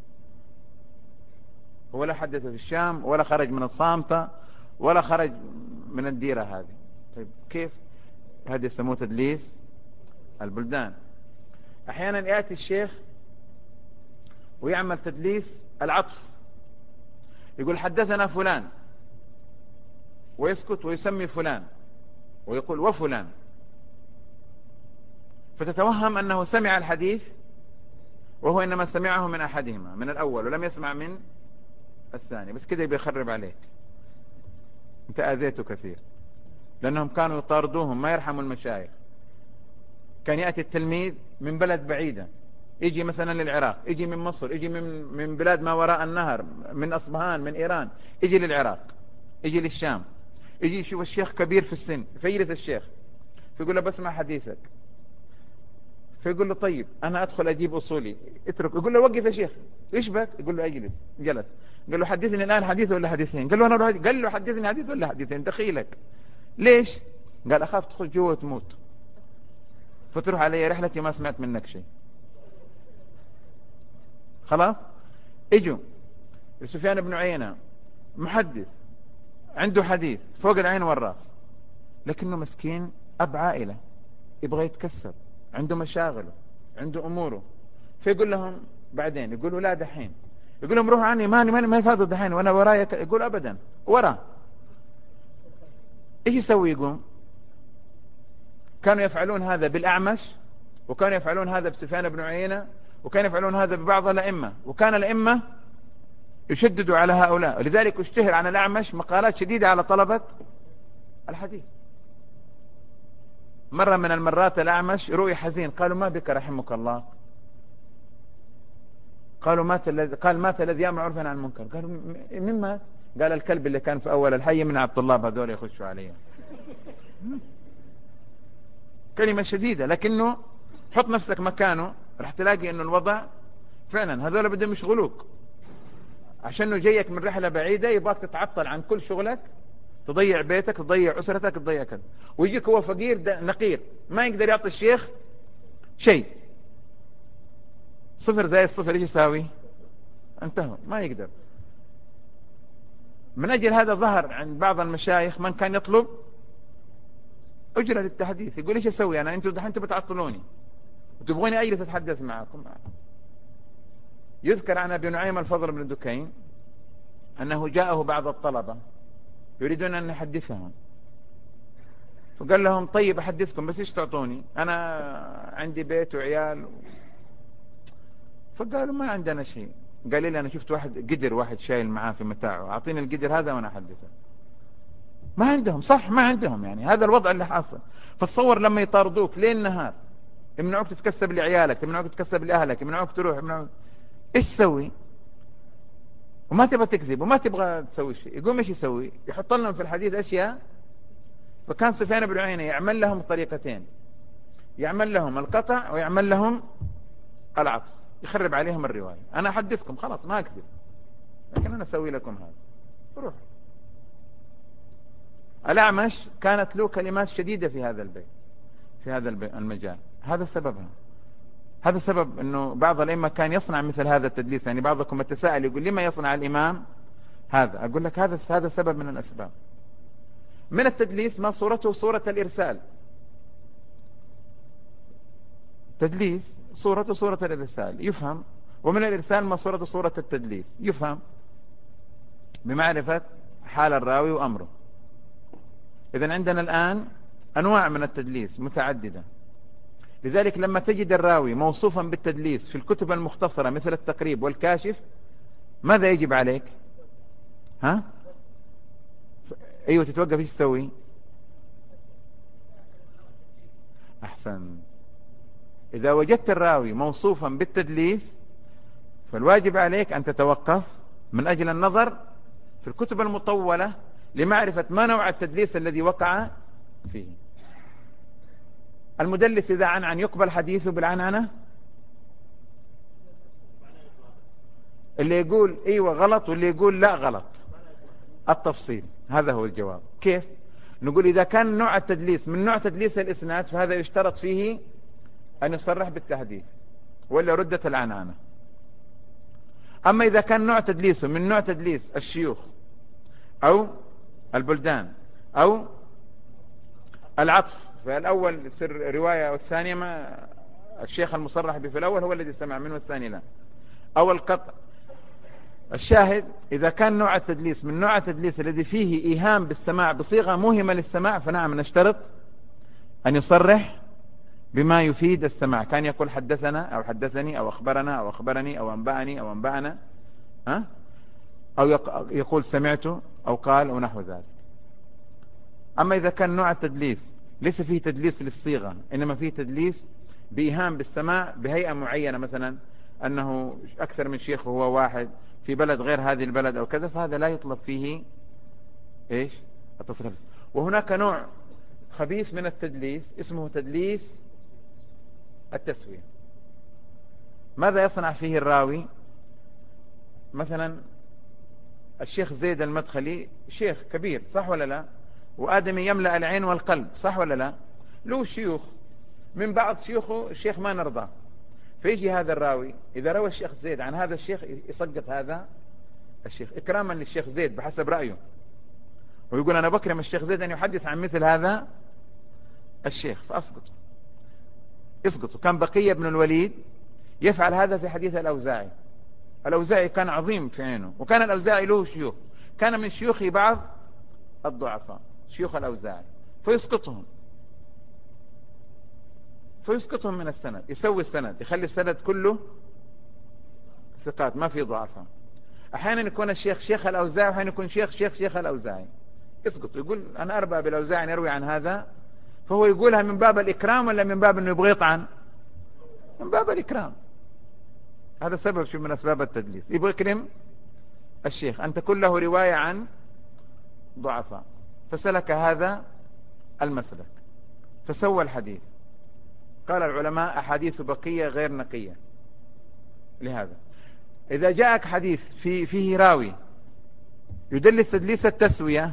S1: هو لا حدث في الشام ولا خرج من الصامتة ولا خرج من الديرة هذه. طيب كيف؟ هذا يسموه تدليس البلدان. أحيانا يأتي الشيخ ويعمل تدليس العطف، يقول حدثنا فلان ويسكت ويسمي فلان ويقول وفلان، فتتوهم أنه سمع الحديث وهو إنما سمعه من أحدهما، من الأول، ولم يسمع من الثاني. بس كده بيخرب عليك، انت آذيته كثير، لأنهم كانوا يطاردوهم ما يرحموا المشايخ. كان يأتي التلميذ من بلد بعيدة، يجي مثلا للعراق، يجي من مصر، يجي من بلاد ما وراء النهر، من أصبهان، من إيران، يجي للعراق، يجي للشام، يجي يشوف الشيخ كبير في السن، فيجلس الشيخ فيقول له بسمع حديثك، فيقول له طيب أنا أدخل أجيب أصولي، اترك. يقول له وقف يا شيخ، إيش بك؟ يقول له أجلس. جلس. قال له حدثني الآن حديث ولا حديثين؟ قال له أنا قال له حدثني حديث ولا حديثين؟ دخيلك ليش؟ قال أخاف تدخل جوا وتموت، فتروح علي رحلتي ما سمعت منك شيء. خلاص. اجوا سفيان بن عيينة محدث، عنده حديث فوق العين والراس، لكنه مسكين أب عائلة، يبغى يتكسب، عنده مشاغله، عنده أموره، فيقول لهم بعدين، يقولوا لا دحين، يقول لهم روحوا عني، ما فاضوا دحين وأنا ورايا. يقول أبدا ورا. إيش يسوي؟ يقوم. كانوا يفعلون هذا بالأعمش، وكانوا يفعلون هذا بسفيان بن عيينة، وكانوا يفعلون هذا ببعض الأئمة، وكان الأئمة يشددوا على هؤلاء، ولذلك اشتهر عن الأعمش مقالات شديدة على طلبة الحديث. مرة من المرات الأعمش رؤي حزين، قالوا ما بك رحمك الله؟ قالوا مات الذي يأمر عرفا عن المنكر. قالوا من مات؟ قال الكلب اللي كان في أول الحي منع الطلاب هذول يخشوا عليه. كلمة شديدة، لكنه حط نفسك مكانه راح تلاقي انه الوضع فعلا هذول بدهم يشغلوك، عشانه جايك من رحلة بعيدة، يبغاك تتعطل عن كل شغلك، تضيع بيتك، تضيع أسرتك، تضيع كذا. ويجيك هو فقير نقير ما يقدر يعطي الشيخ شيء، صفر زي الصفر، ايش يساوي؟ انتهوا، ما يقدر. من أجل هذا ظهر عند بعض المشايخ من كان يطلب أجرة للتحديث، يقول ايش اسوي انا؟ انتوا بتعطلوني وتبغوني اجلس اتحدث معكم. يذكر عن ابي نعيم الفضل بن دكين انه جاءه بعض الطلبة يريدون ان يحدثهم، فقال لهم طيب احدثكم بس ايش تعطوني؟ انا عندي بيت وعيال فقالوا ما عندنا شيء. قال لي انا شفت واحد شايل معاه في متاعه، اعطيني القدر هذا وانا احدثه. ما عندهم، صح ما عندهم، يعني هذا الوضع اللي حاصل. فتصور لما يطاردوك ليل نهار، يمنعوك تتكسب لعيالك، يمنعوك تتكسب لأهلك، يمنعوك تروح، ايش تسوي؟ وما تبغى تكذب وما تبغى تسوي شيء، يقوم ايش يسوي؟ يحط لهم في الحديث اشياء. فكان سفيان بن عيينة يعمل لهم طريقتين، يعمل لهم القطع ويعمل لهم العطف، يخرب عليهم الرواية. انا احدثكم خلاص ما اكذب، لكن انا اسوي لكم هذا، روح. الأعمش كانت له كلمات شديدة في هذا البيت، في هذا المجال. هذا سببها، هذا سبب أنه بعض الأئمة كان يصنع مثل هذا التدليس. يعني بعضكم يتساءل يقول لما يصنع الإمام هذا؟ أقول لك هذا سبب من الأسباب. من التدليس ما صورته صورة الإرسال، تدليس صورته صورة الإرسال يفهم، ومن الإرسال ما صورته صورة التدليس يفهم. بمعرفة حال الراوي وأمره. إذن عندنا الآن أنواع من التدليس متعددة. لذلك لما تجد الراوي موصوفا بالتدليس في الكتب المختصرة مثل التقريب والكاشف، ماذا يجب عليك؟ ها؟ أيوة، تتوقف ايش تسوي؟ أحسن. إذا وجدت الراوي موصوفا بالتدليس فالواجب عليك أن تتوقف من أجل النظر في الكتب المطولة لمعرفة ما نوع التدليس الذي وقع فيه. المدلس إذا عن يقبل حديثه بالعنعنة؟ اللي يقول ايوه غلط واللي يقول لا غلط. التفصيل هذا هو الجواب. كيف؟ نقول إذا كان نوع التدليس من نوع تدليس الإسناد فهذا يشترط فيه أن يصرح بالتحديث ولا ردت العنعنة. أما إذا كان نوع تدليسه من نوع تدليس الشيوخ أو البلدان أو العطف، فالأول يصير رواية والثانية ما الشيخ المصرح به في الأول هو الذي سمع منه والثاني لا، أو القطع. الشاهد إذا كان نوع التدليس من نوع التدليس الذي فيه إيهام بالسماع بصيغة موهمة للسماع فنعم نشترط أن يصرح بما يفيد السماع. كان يقول حدثنا أو حدثني أو أخبرنا أو أخبرني أو أنبأني أو أنبأنا، أو يقول سمعت أو قال أو نحو ذلك. أما إذا كان نوع التدليس ليس فيه تدليس للصيغة إنما فيه تدليس بإيهام بالسماع بهيئة معينة، مثلا أنه أكثر من شيخ وهو واحد في بلد غير هذه البلد أو كذا، فهذا لا يطلب فيه إيش؟ التصريح. وهناك نوع خبيث من التدليس اسمه تدليس التسوية. ماذا يصنع فيه الراوي؟ مثلا الشيخ زيد المدخلي شيخ كبير صح ولا لا، وآدمي يملأ العين والقلب صح ولا لا، له شيوخ، من بعض شيوخه الشيخ ما نرضى، فيجي هذا الراوي إذا روى الشيخ زيد عن هذا الشيخ يسقط هذا الشيخ إكراما للشيخ زيد بحسب رأيه، ويقول أنا بكرم الشيخ زيد أن يحدث عن مثل هذا الشيخ فأسقطه. يسقطه. كان بقية بن الوليد يفعل هذا في حديث الأوزاعي. الأوزاعي كان عظيم في عينه، وكان الأوزاعي له شيوخ، كان من شيوخه بعض الضعفاء شيوخ الأوزاعي فيسقطهم من السند، يسوي السند، يخلي السند كله ثقات ما في ضعفاء. أحيانا يكون الشيخ شيخ الأوزاعي وأحيانا يكون شيخ الأوزاعي، يسقط يقول أنا أربى بالأوزاعي أن يروي عن هذا، فهو يقولها من باب الإكرام ولا من باب أنه يبغى يطعن؟ من باب الإكرام. هذا سبب شو من أسباب التدليس، يبغى يكرم الشيخ أن تكون له رواية عن ضعفاء، فسلك هذا المسلك فسوى الحديث. قال العلماء أحاديث بقية غير نقية. لهذا إذا جاءك حديث فيه راوي يدلس تدليس التسوية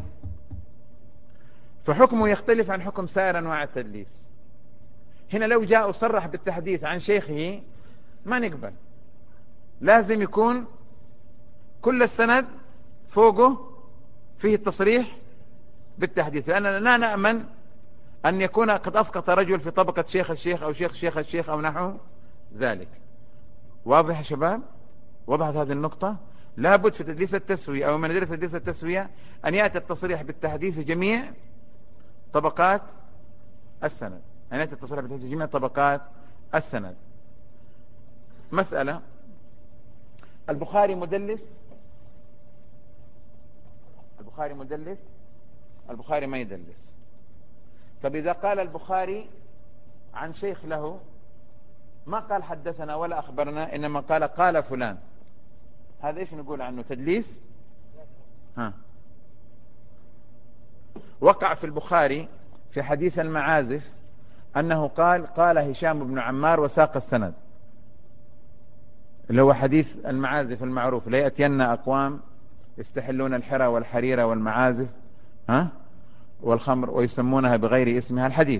S1: فحكمه يختلف عن حكم سائر أنواع التدليس. هنا لو جاء وصرح بالتحديث عن شيخه ما نقبل، لازم يكون كل السند فوقه فيه التصريح بالتحديث، لأننا لا نأمن أن يكون قد أسقط رجل في طبقة شيخ الشيخ أو شيخ الشيخ أو نحو ذلك. واضح يا شباب؟ وضحت هذه النقطة؟ لابد في تدليس التسوية أو من يدرس تدليس التسوية أن يأتي التصريح بالتحديث في جميع طبقات السند، أن يأتي التصريح بالتحديث في جميع طبقات السند. مسألة: البخاري مدلس؟ البخاري مدلس؟ البخاري ما يدلس. طب إذا قال البخاري عن شيخ له ما قال حدثنا ولا أخبرنا إنما قال فلان، هذا إيش نقول عنه؟ تدليس؟ وقع في البخاري في حديث المعازف أنه قال هشام بن عمار وساق السند، اللي هو حديث المعازف المعروف: لا يأتين أقوام يستحلون الحرى والحريرة والمعازف والخمر ويسمونها بغير اسمها، الحديث.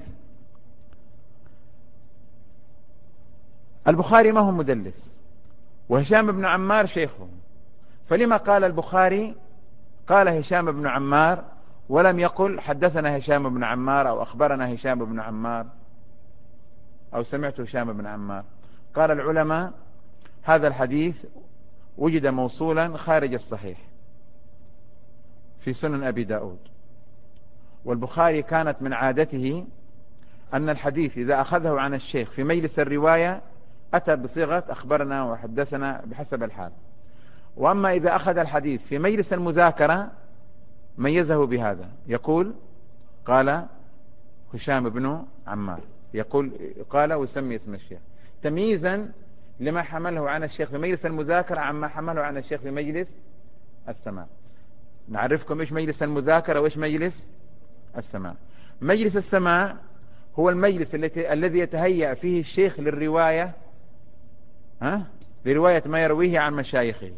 S1: البخاري ما هو مدلس وهشام بن عمار شيخه، فلما قال البخاري قال هشام بن عمار ولم يقل حدثنا هشام بن عمار أو أخبرنا هشام بن عمار أو سمعت هشام بن عمار؟ قال العلماء هذا الحديث وجد موصولا خارج الصحيح، في سنن أبي داود. والبخاري كانت من عادته أن الحديث إذا أخذه عن الشيخ في مجلس الرواية أتى بصيغة أخبرنا وحدثنا بحسب الحال، وأما إذا أخذ الحديث في مجلس المذاكرة ميزه بهذا، يقول قال هشام بن عمار، يقول قال ويسمي اسم الشيخ، تمييزا لما حمله عن الشيخ في مجلس المذاكرة عما حمله عن الشيخ في مجلس السماع. نعرفكم إيش مجلس المذاكرة وإيش مجلس السماع. مجلس السماع هو المجلس الذي يتهيأ فيه الشيخ للرواية، لرواية ما يرويه عن مشايخه،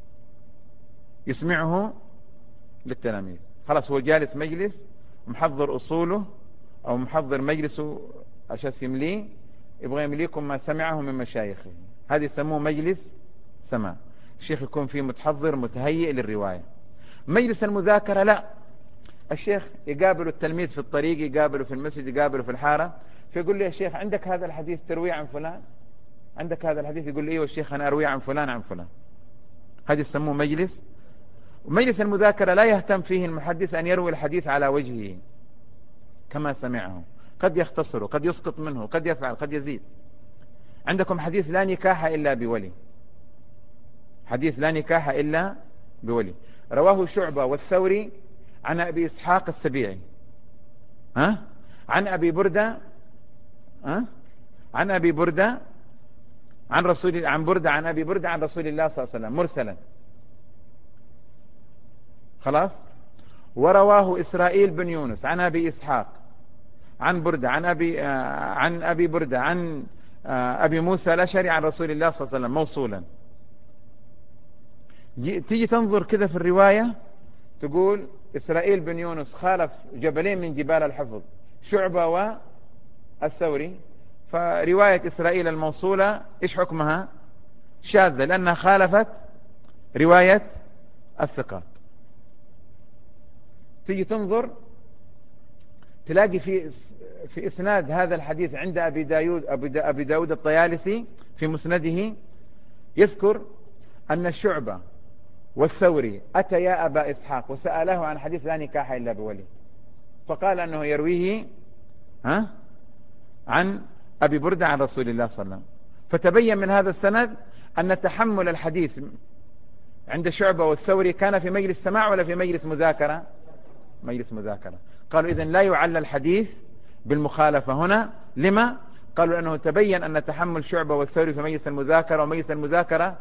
S1: يسمعه للتلاميذ. خلاص هو جالس مجلس محضر أصوله أو محضر مجلسه أشاس يمليه، يبغى يمليكم ما سمعه من مشايخه، هذا يسموه مجلس سماع. الشيخ يكون فيه متحضر متهيئ للرواية. مجلس المذاكرة لا، الشيخ يقابل التلميذ في الطريق، يقابله في المسجد، يقابله في الحارة، فيقول لي يا شيخ عندك هذا الحديث ترويه عن فلان؟ عندك هذا الحديث؟ يقول لي ايوه الشيخ أنا أرويه عن فلان عن فلان. هذا يسموه مجلس. ومجلس المذاكرة لا يهتم فيه المحدث أن يروي الحديث على وجهه كما سمعه، قد يختصره، قد يسقط منه، قد يفعل، قد يزيد. عندكم حديث لا نكاح إلا بولي، حديث لا نكاح إلا بولي، رواه شعبة والثوري عن أبي إسحاق السبيعي، عن أبي بردة، عن أبي بردة عن رسول، عن بردة عن أبي بردة عن رسول الله صلى الله عليه وسلم مرسلا. خلاص. ورواه إسرائيل بن يونس عن أبي إسحاق عن بردة عن أبي بردة عن أبي موسى الأشعري عن رسول الله صلى الله عليه وسلم موصولا. تيجي تنظر كذا في الرواية تقول إسرائيل بن يونس خالف جبلين من جبال الحفظ، شعبة والثوري، فرواية إسرائيل الموصولة إيش حكمها؟ شاذة، لأنها خالفت رواية الثقات. تيجي تنظر تلاقي في إسناد هذا الحديث عند أبي داود الطيالسي في مسنده يذكر أن الشعبة والثوري أتيا أبا إسحاق وسأله عن حديث لا نكاح إلا بولي، فقال أنه يرويه عن أبي بردة عن رسول الله صلى الله عليه وسلم. فتبين من هذا السند أن تحمل الحديث عند شعبة والثوري كان في مجلس سماع ولا في مجلس مذاكرة؟ مجلس مذاكرة. قالوا إذن لا يعلل الحديث بالمخالفة هنا. لما؟ قالوا لأنه تبين أن تحمل شعبة والثوري في مجلس المذاكرة، ومجلس المذاكرة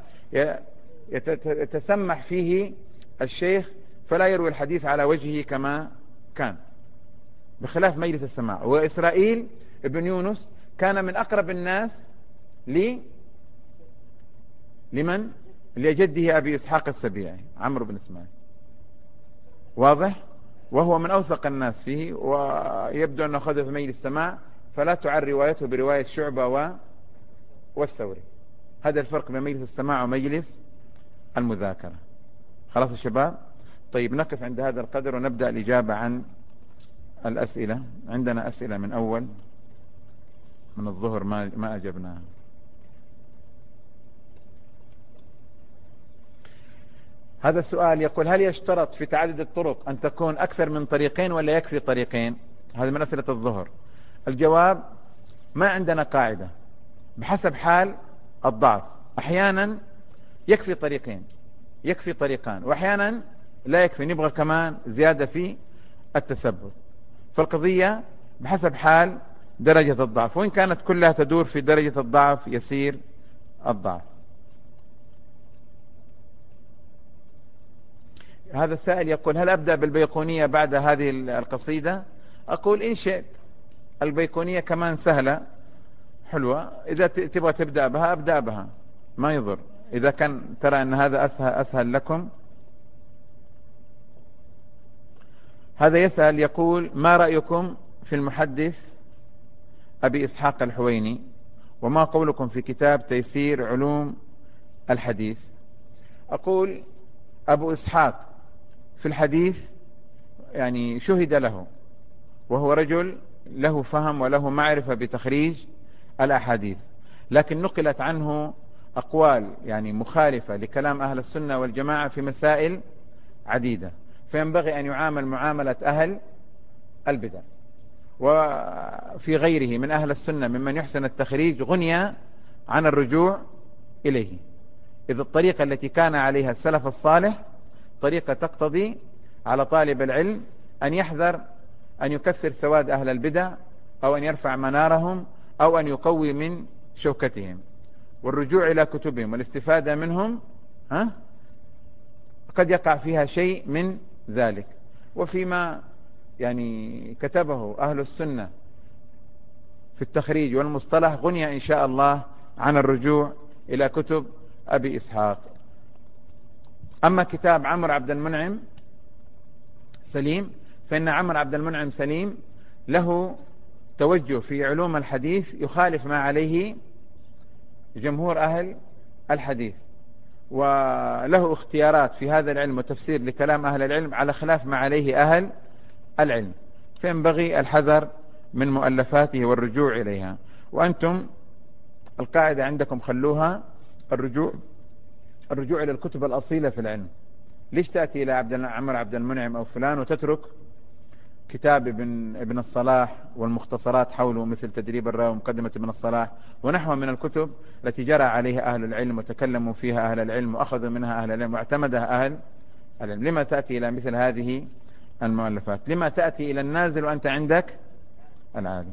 S1: يتسمح فيه الشيخ فلا يروي الحديث على وجهه كما كان، بخلاف مجلس السماع. وإسرائيل ابن يونس كان من أقرب الناس لمن؟ لجده أبي إسحاق السبيعي عمرو بن إسماعيل، واضح؟ وهو من أوثق الناس فيه، ويبدو أنه أخذه في مجلس السماع، فلا تعر روايته برواية شعبة والثوري. هذا الفرق بين مجلس السماع ومجلس المذاكرة. خلاص يا شباب؟ طيب نقف عند هذا القدر ونبدأ الإجابة عن الأسئلة. عندنا أسئلة من أول من الظهر ما أجبناها. هذا السؤال يقول: هل يشترط في تعدد الطرق أن تكون أكثر من طريقين ولا يكفي طريقين؟ هذا من أسئلة الظهر. الجواب: ما عندنا قاعدة، بحسب حال الضعف. أحيانا يكفي طريقين، يكفي طريقان، وأحيانا لا يكفي، نبغى كمان زيادة في التثبت. فالقضية بحسب حال درجة الضعف، وإن كانت كلها تدور في درجة الضعف يسير الضعف. هذا السائل يقول: هل أبدأ بالبيقونية بعد هذه القصيدة؟ أقول إن شئت. البيقونية كمان سهلة حلوة، إذا تبغى تبدأ بها أبدأ بها، ما يضر، إذا كان ترى أن هذا أسهل لكم. هذا يسأل يقول: ما رأيكم في المحدث أبي إسحاق الحويني، وما قولكم في كتاب تيسير علوم الحديث؟ أقول: أبو إسحاق في الحديث يعني شهد له، وهو رجل له فهم وله معرفة بتخريج الأحاديث، لكن نقلت عنه أقوال يعني مخالفة لكلام أهل السنة والجماعة في مسائل عديدة، فينبغي أن يعامل معاملة أهل البدع. وفي غيره من أهل السنة ممن يحسن التخريج غني عن الرجوع إليه، إذ الطريقة التي كان عليها السلف الصالح طريقة تقتضي على طالب العلم أن يحذر أن يكثر سواد أهل البدع، أو أن يرفع منارهم، أو أن يقوي من شوكتهم. والرجوع إلى كتبهم والاستفادة منهم قد يقع فيها شيء من ذلك. وفيما يعني كتبه أهل السنة في التخريج والمصطلح غني إن شاء الله عن الرجوع إلى كتب أبي إسحاق. أما كتاب عمرو عبد المنعم سليم، فإن عمرو عبد المنعم سليم له توجه في علوم الحديث يخالف ما عليه جمهور أهل الحديث، وله اختيارات في هذا العلم وتفسير لكلام أهل العلم على خلاف ما عليه أهل العلم، فينبغي الحذر من مؤلفاته والرجوع إليها. وأنتم القاعدة عندكم خلوها الرجوع إلى الكتب الأصيلة في العلم. ليش تأتي إلى عمرو عبد المنعم أو فلان وتترك كتاب ابن الصلاح والمختصرات حوله مثل تدريب الراوي ومقدمة ابن الصلاح ونحو من الكتب التي جرى عليها أهل العلم وتكلموا فيها أهل العلم وأخذوا منها أهل العلم واعتمدها أهل العلم؟ لما تأتي إلى مثل هذه المؤلفات؟ لما تأتي إلى النازل وأنت عندك العالي؟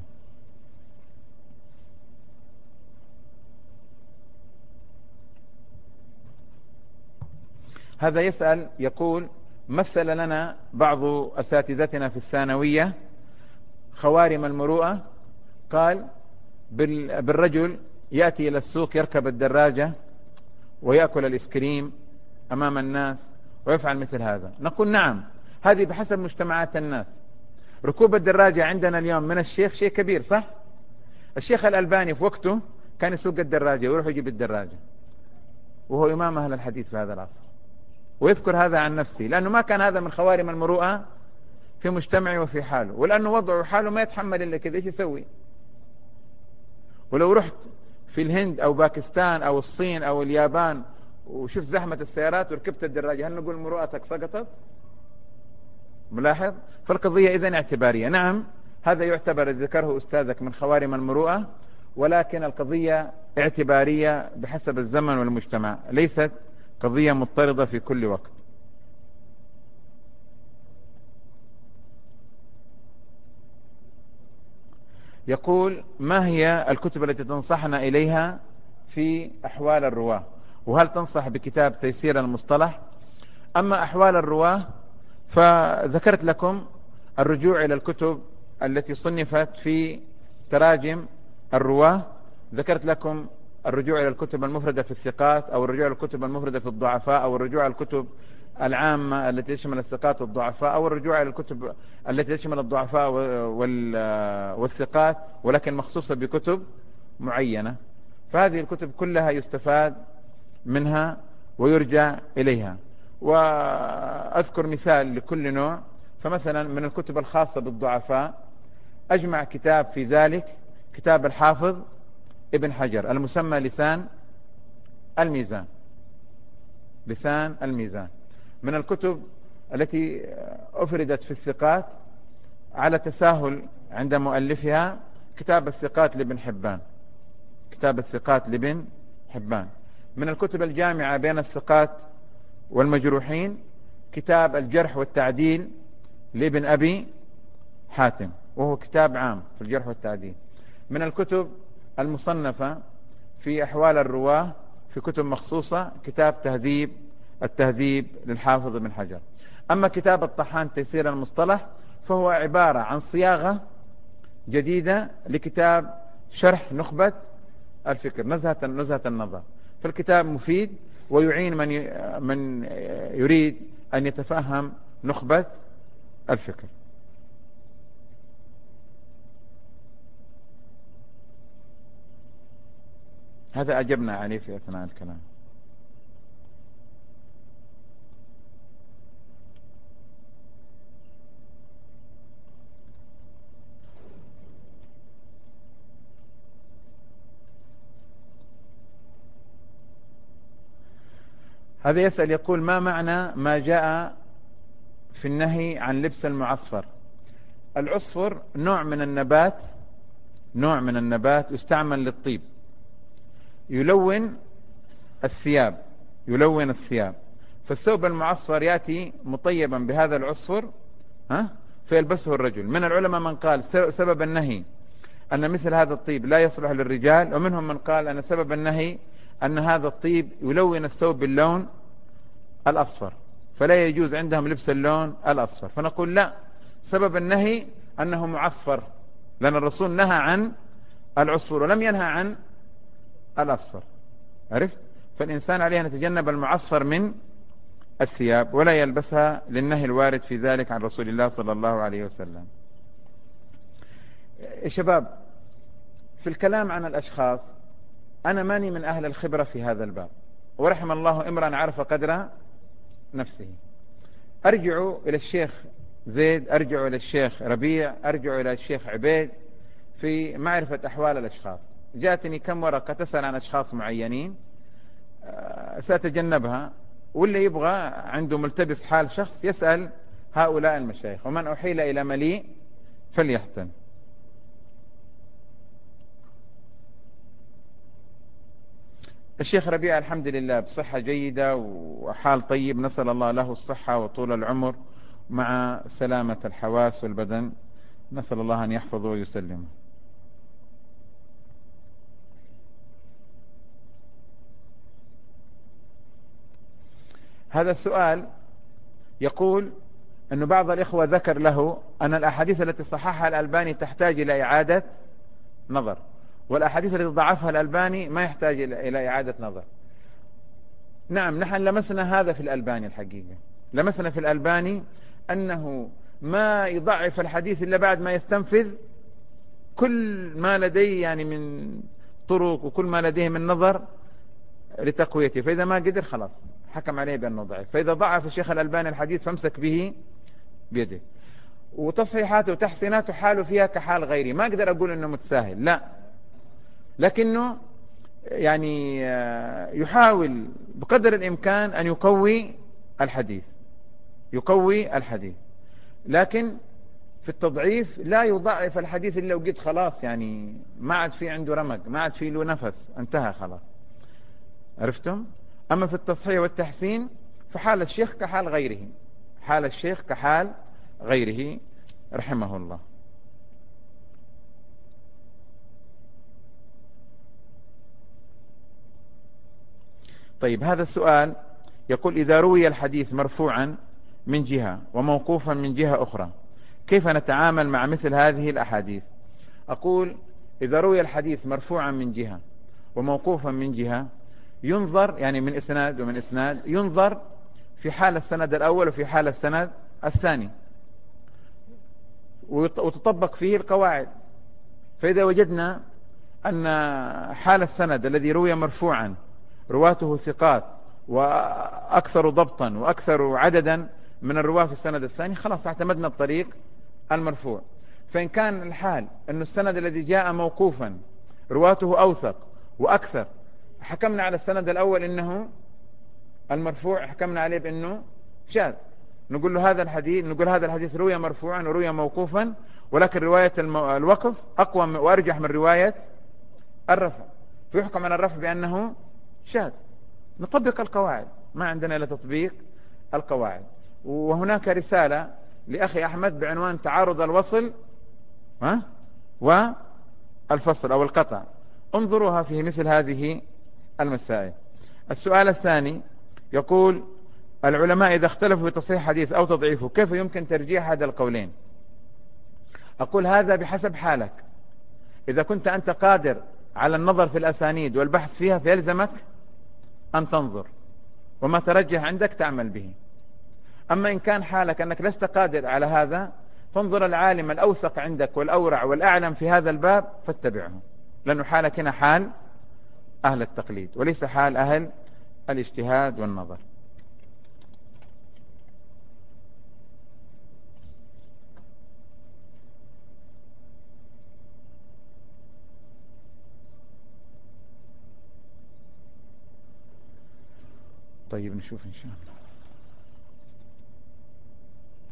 S1: هذا يسأل يقول: مثل لنا بعض أساتذتنا في الثانوية خوارم المروءة، قال بالرجل يأتي إلى السوق يركب الدراجة ويأكل الإسكريم أمام الناس ويفعل مثل هذا. نقول نعم، هذه بحسب مجتمعات الناس. ركوب الدراجة عندنا اليوم من الشيخ شيء كبير، صح؟ الشيخ الألباني في وقته كان يسوق الدراجة ويروح يجيب الدراجة، وهو إمام أهل الحديث في هذا العصر، ويذكر هذا عن نفسه، لأنه ما كان هذا من خوارم المروءة في مجتمعه وفي حاله، ولأنه وضعه وحاله ما يتحمل إلا كذا، إيش يسوي؟ ولو رحت في الهند أو باكستان أو الصين أو اليابان وشفت زحمة السيارات وركبت الدراجة، هل نقول مروءتك سقطت؟ ملاحظ؟ فالقضية إذن اعتبارية. نعم، هذا يعتبر ذكره أستاذك من خوارم المروءة، ولكن القضية اعتبارية بحسب الزمن والمجتمع، ليست قضية مضطردة في كل وقت. يقول: ما هي الكتب التي تنصحنا إليها في أحوال الرواة؟ وهل تنصح بكتاب تيسير المصطلح؟ أما أحوال الرواة فذكرت لكم الرجوع إلى الكتب التي صنفت في تراجم الرواة، ذكرت لكم الرجوع إلى الكتب المفردة في الثقات، أو الرجوع إلى الكتب المفردة في الضعفاء، أو الرجوع إلى الكتب العامة التي تشمل الثقات والضعفاء، أو الرجوع إلى الكتب التي تشمل الضعفاء والثقات ولكن مخصوصة بكتب معينة. فهذه الكتب كلها يستفاد منها ويرجع إليها. وأذكر مثال لكل نوع. فمثلا من الكتب الخاصة بالضعفاء أجمع كتاب في ذلك كتاب الحافظ ابن حجر المسمى لسان الميزان. لسان الميزان من الكتب التي أفردت في الثقات على تساهل عند مؤلفها كتاب الثقات لابن حبان. كتاب الثقات لابن حبان. من الكتب الجامعة بين الثقات والمجروحين كتاب الجرح والتعديل لابن أبي حاتم، وهو كتاب عام في الجرح والتعديل. من الكتب المصنفة في أحوال الرواة في كتب مخصوصة كتاب التهذيب للحافظ ابن حجر. أما كتاب الطحان تيسير المصطلح فهو عبارة عن صياغة جديدة لكتاب شرح نخبة الفكر، نزهة النظر. فالكتاب مفيد ويعين من يريد أن يتفهم نخبة الفكر. هذا أجبنا عليه في أثناء الكلام. هذا يسأل يقول: ما معنى ما جاء في النهي عن لبس المعصفر. العصفر نوع من النبات يستعمل للطيب، يلون الثياب. فالثوب المعصفر يأتي مطيبا بهذا العصفر فيلبسه الرجل. من العلماء من قال سبب النهي أن مثل هذا الطيب لا يصلح للرجال، ومنهم من قال أن سبب النهي أن هذا الطيب يلون الثوب باللون الأصفر، فلا يجوز عندهم لبس اللون الأصفر. فنقول لا، سبب النهي أنه معصفر، لأن الرسول نهى عن العصفور ولم ينهى عن الأصفر. عرفت؟ فالإنسان عليه أن يتجنب المعصفر من الثياب ولا يلبسها للنهي الوارد في ذلك عن رسول الله صلى الله عليه وسلم. يا شباب، في الكلام عن الأشخاص أنا ماني من أهل الخبرة في هذا الباب، ورحم الله امرأ عرف قدر نفسه. أرجع إلى الشيخ زيد، أرجع إلى الشيخ ربيع، أرجع إلى الشيخ عبيد في معرفة أحوال الأشخاص. جاءتني كم ورقة تسأل عن أشخاص معينين، سأتجنبها، واللي يبغى عنده ملتبس حال شخص يسأل هؤلاء المشايخ، ومن أحيل إلى مليء فليحتن. الشيخ ربيع الحمد لله بصحة جيدة وحال طيب، نسأل الله له الصحة وطول العمر مع سلامة الحواس والبدن، نسأل الله أن يحفظه ويسلمه. هذا السؤال يقول أن بعض الإخوة ذكر له أن الأحاديث التي صححها الألباني تحتاج إلى إعادة نظر، والأحاديث التي ضعفها الألباني ما يحتاج إلى إعادة نظر. نعم، نحن لمسنا هذا في الألباني، الحقيقة لمسنا في الألباني أنه ما يضعف الحديث إلا بعد ما يستنفذ كل ما لديه يعني من طرق وكل ما لديه من نظر لتقويته، فإذا ما قدر خلاص حكم عليه بأنه ضعيف. فإذا ضعف الشيخ الألباني الحديث فامسك به بيده. وتصحيحاته وتحسيناته حاله فيها كحال غيري، ما أقدر أقول أنه متساهل، لا، لكنه يعني يحاول بقدر الإمكان أن يقوي الحديث، لكن في التضعيف لا يضعف الحديث إلا وقد خلاص يعني ما عاد في عنده رمق، ما عاد في له نفس، انتهى خلاص. عرفتم؟ أما في التصحيح والتحسين فحال الشيخ كحال غيره، رحمه الله. طيب، هذا السؤال يقول إذا روي الحديث مرفوعا من جهة وموقوفا من جهة أخرى كيف نتعامل مع مثل هذه الأحاديث؟ أقول إذا روي الحديث مرفوعا من جهة وموقوفا من جهة ينظر، يعني من إسناد ومن إسناد، ينظر في حال السند الأول وفي حال السند الثاني وتطبق فيه القواعد. فإذا وجدنا أن حال السند الذي روي مرفوعا رواته ثقات وأكثر ضبطا وأكثر عددا من الرواة في السند الثاني، خلاص اعتمدنا الطريق المرفوع. فإن كان الحال أن السند الذي جاء موقوفا رواته أوثق وأكثر، حكمنا على السند الأول إنه المرفوع، حكمنا عليه بأنه شاذ، نقول هذا الحديث روي مرفوعا وروي موقوفا، ولكن رواية الوقف أقوى وأرجح من رواية الرفع، فيحكم على الرفع بأنه شاذ. نطبق القواعد، ما عندنا إلا تطبيق القواعد. وهناك رسالة لأخي أحمد بعنوان تعارض الوصل والفصل أو القطع، انظروها في مثل هذه المسائل. السؤال الثاني يقول العلماء إذا اختلفوا في تصحيح حديث أو تضعيفه كيف يمكن ترجيح هذا القولين؟ أقول هذا بحسب حالك. إذا كنت أنت قادر على النظر في الأسانيد والبحث فيها فيلزمك أن تنظر، وما ترجح عندك تعمل به. أما إن كان حالك أنك لست قادر على هذا فانظر العالم الأوثق عندك والأورع والأعلم في هذا الباب فاتبعه، لأنه حالك هنا حال أهل التقليد وليس حال أهل الاجتهاد والنظر. طيب نشوف إن شاء الله.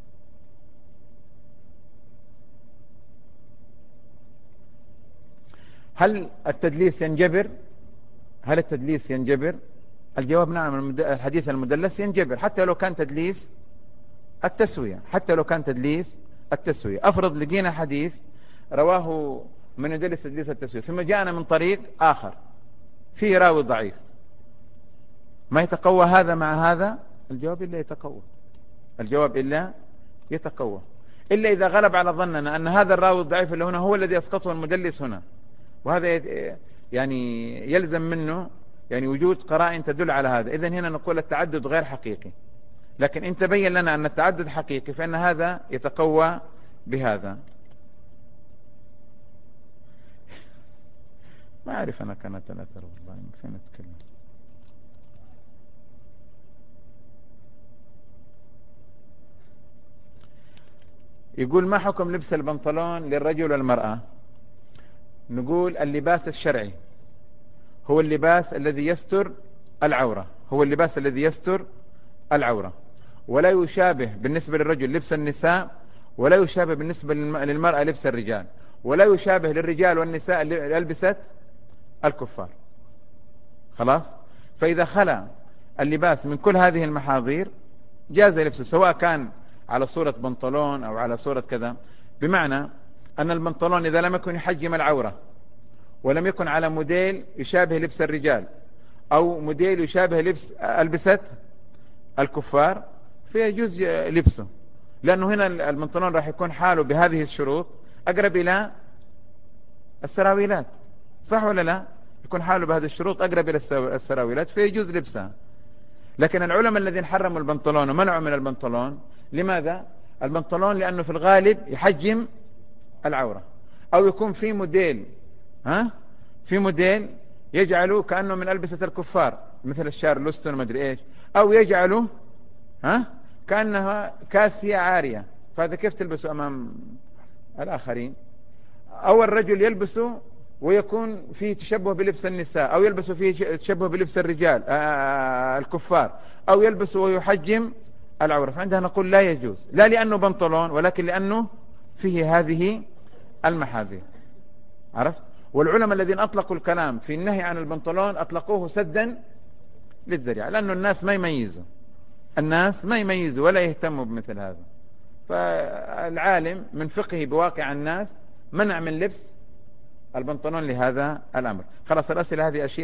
S1: هل التدليس ينجبر؟ هل التدليس ينجبر؟ الجواب نعم، الحديث المدلس ينجبر حتى لو كان تدليس التسوية. حتى لو كان تدليس التسوية. أفرض لقينا حديث رواه من يدلس تدليس التسوية، ثم جاءنا من طريق آخر فيه راوي ضعيف، ما يتقوى هذا مع هذا؟ الجواب إلا يتقوى. الجواب إلا يتقوى، إلا إذا غلب على ظننا أن هذا الراوي الضعيف اللي هنا هو الذي أسقطه المدلس هنا، وهذا يعني يلزم منه يعني وجود قرائن تدل على هذا. إذن هنا نقول التعدد غير حقيقي. لكن إن تبين لنا أن التعدد حقيقي فإن هذا يتقوى بهذا. ما أعرف أنا كانت الأثر والله فين أتكلم. يقول ما حكم لبس البنطلون للرجل والمرأة؟ نقول اللباس الشرعي هو اللباس الذي يستر العورة، هو اللباس الذي يستر العورة، ولا يشابه بالنسبة للرجل لبس النساء، ولا يشابه بالنسبة للمرأة لبس الرجال، ولا يشابه للرجال والنساء ألبسة الكفار. خلاص؟ فإذا خلا اللباس من كل هذه المحاذير جاز لبسه، سواء كان على صورة بنطلون أو على صورة كذا. بمعنى أن البنطلون إذا لم يكن يحجم العورة ولم يكن على موديل يشابه لبس الرجال أو موديل يشابه لبس ألبسة الكفار فيجوز لبسه، لأنه هنا البنطلون راح يكون حاله بهذه الشروط أقرب إلى السراويلات، صح ولا لا؟ يكون حاله بهذه الشروط أقرب إلى السراويلات فيجوز لبسها. لكن العلماء الذين حرموا البنطلون ومنعوا من البنطلون، لماذا؟ البنطلون لأنه في الغالب يحجم العورة، أو يكون في موديل في موديل يجعله كأنه من ألبسة الكفار مثل الشارلستون ما أدري إيش، أو يجعله كأنها كاسية عارية، فهذا كيف تلبسه أمام الآخرين؟ أو الرجل يلبسه ويكون فيه تشبه بلبس النساء، أو يلبسه فيه تشبه بلبس الرجال الكفار، أو يلبسه ويحجم العورة، فعندها نقول لا يجوز، لا لأنه بنطلون ولكن لأنه فيه هذه المحاذير. عرفت؟ والعلماء الذين أطلقوا الكلام في النهي عن البنطلون أطلقوه سدا للذريعة، لأنه الناس ما يميزوا ولا يهتموا بمثل هذا. فالعالم من فقهه بواقع الناس منع من لبس البنطلون لهذا الأمر. خلاص، الأسئلة هذه أشياء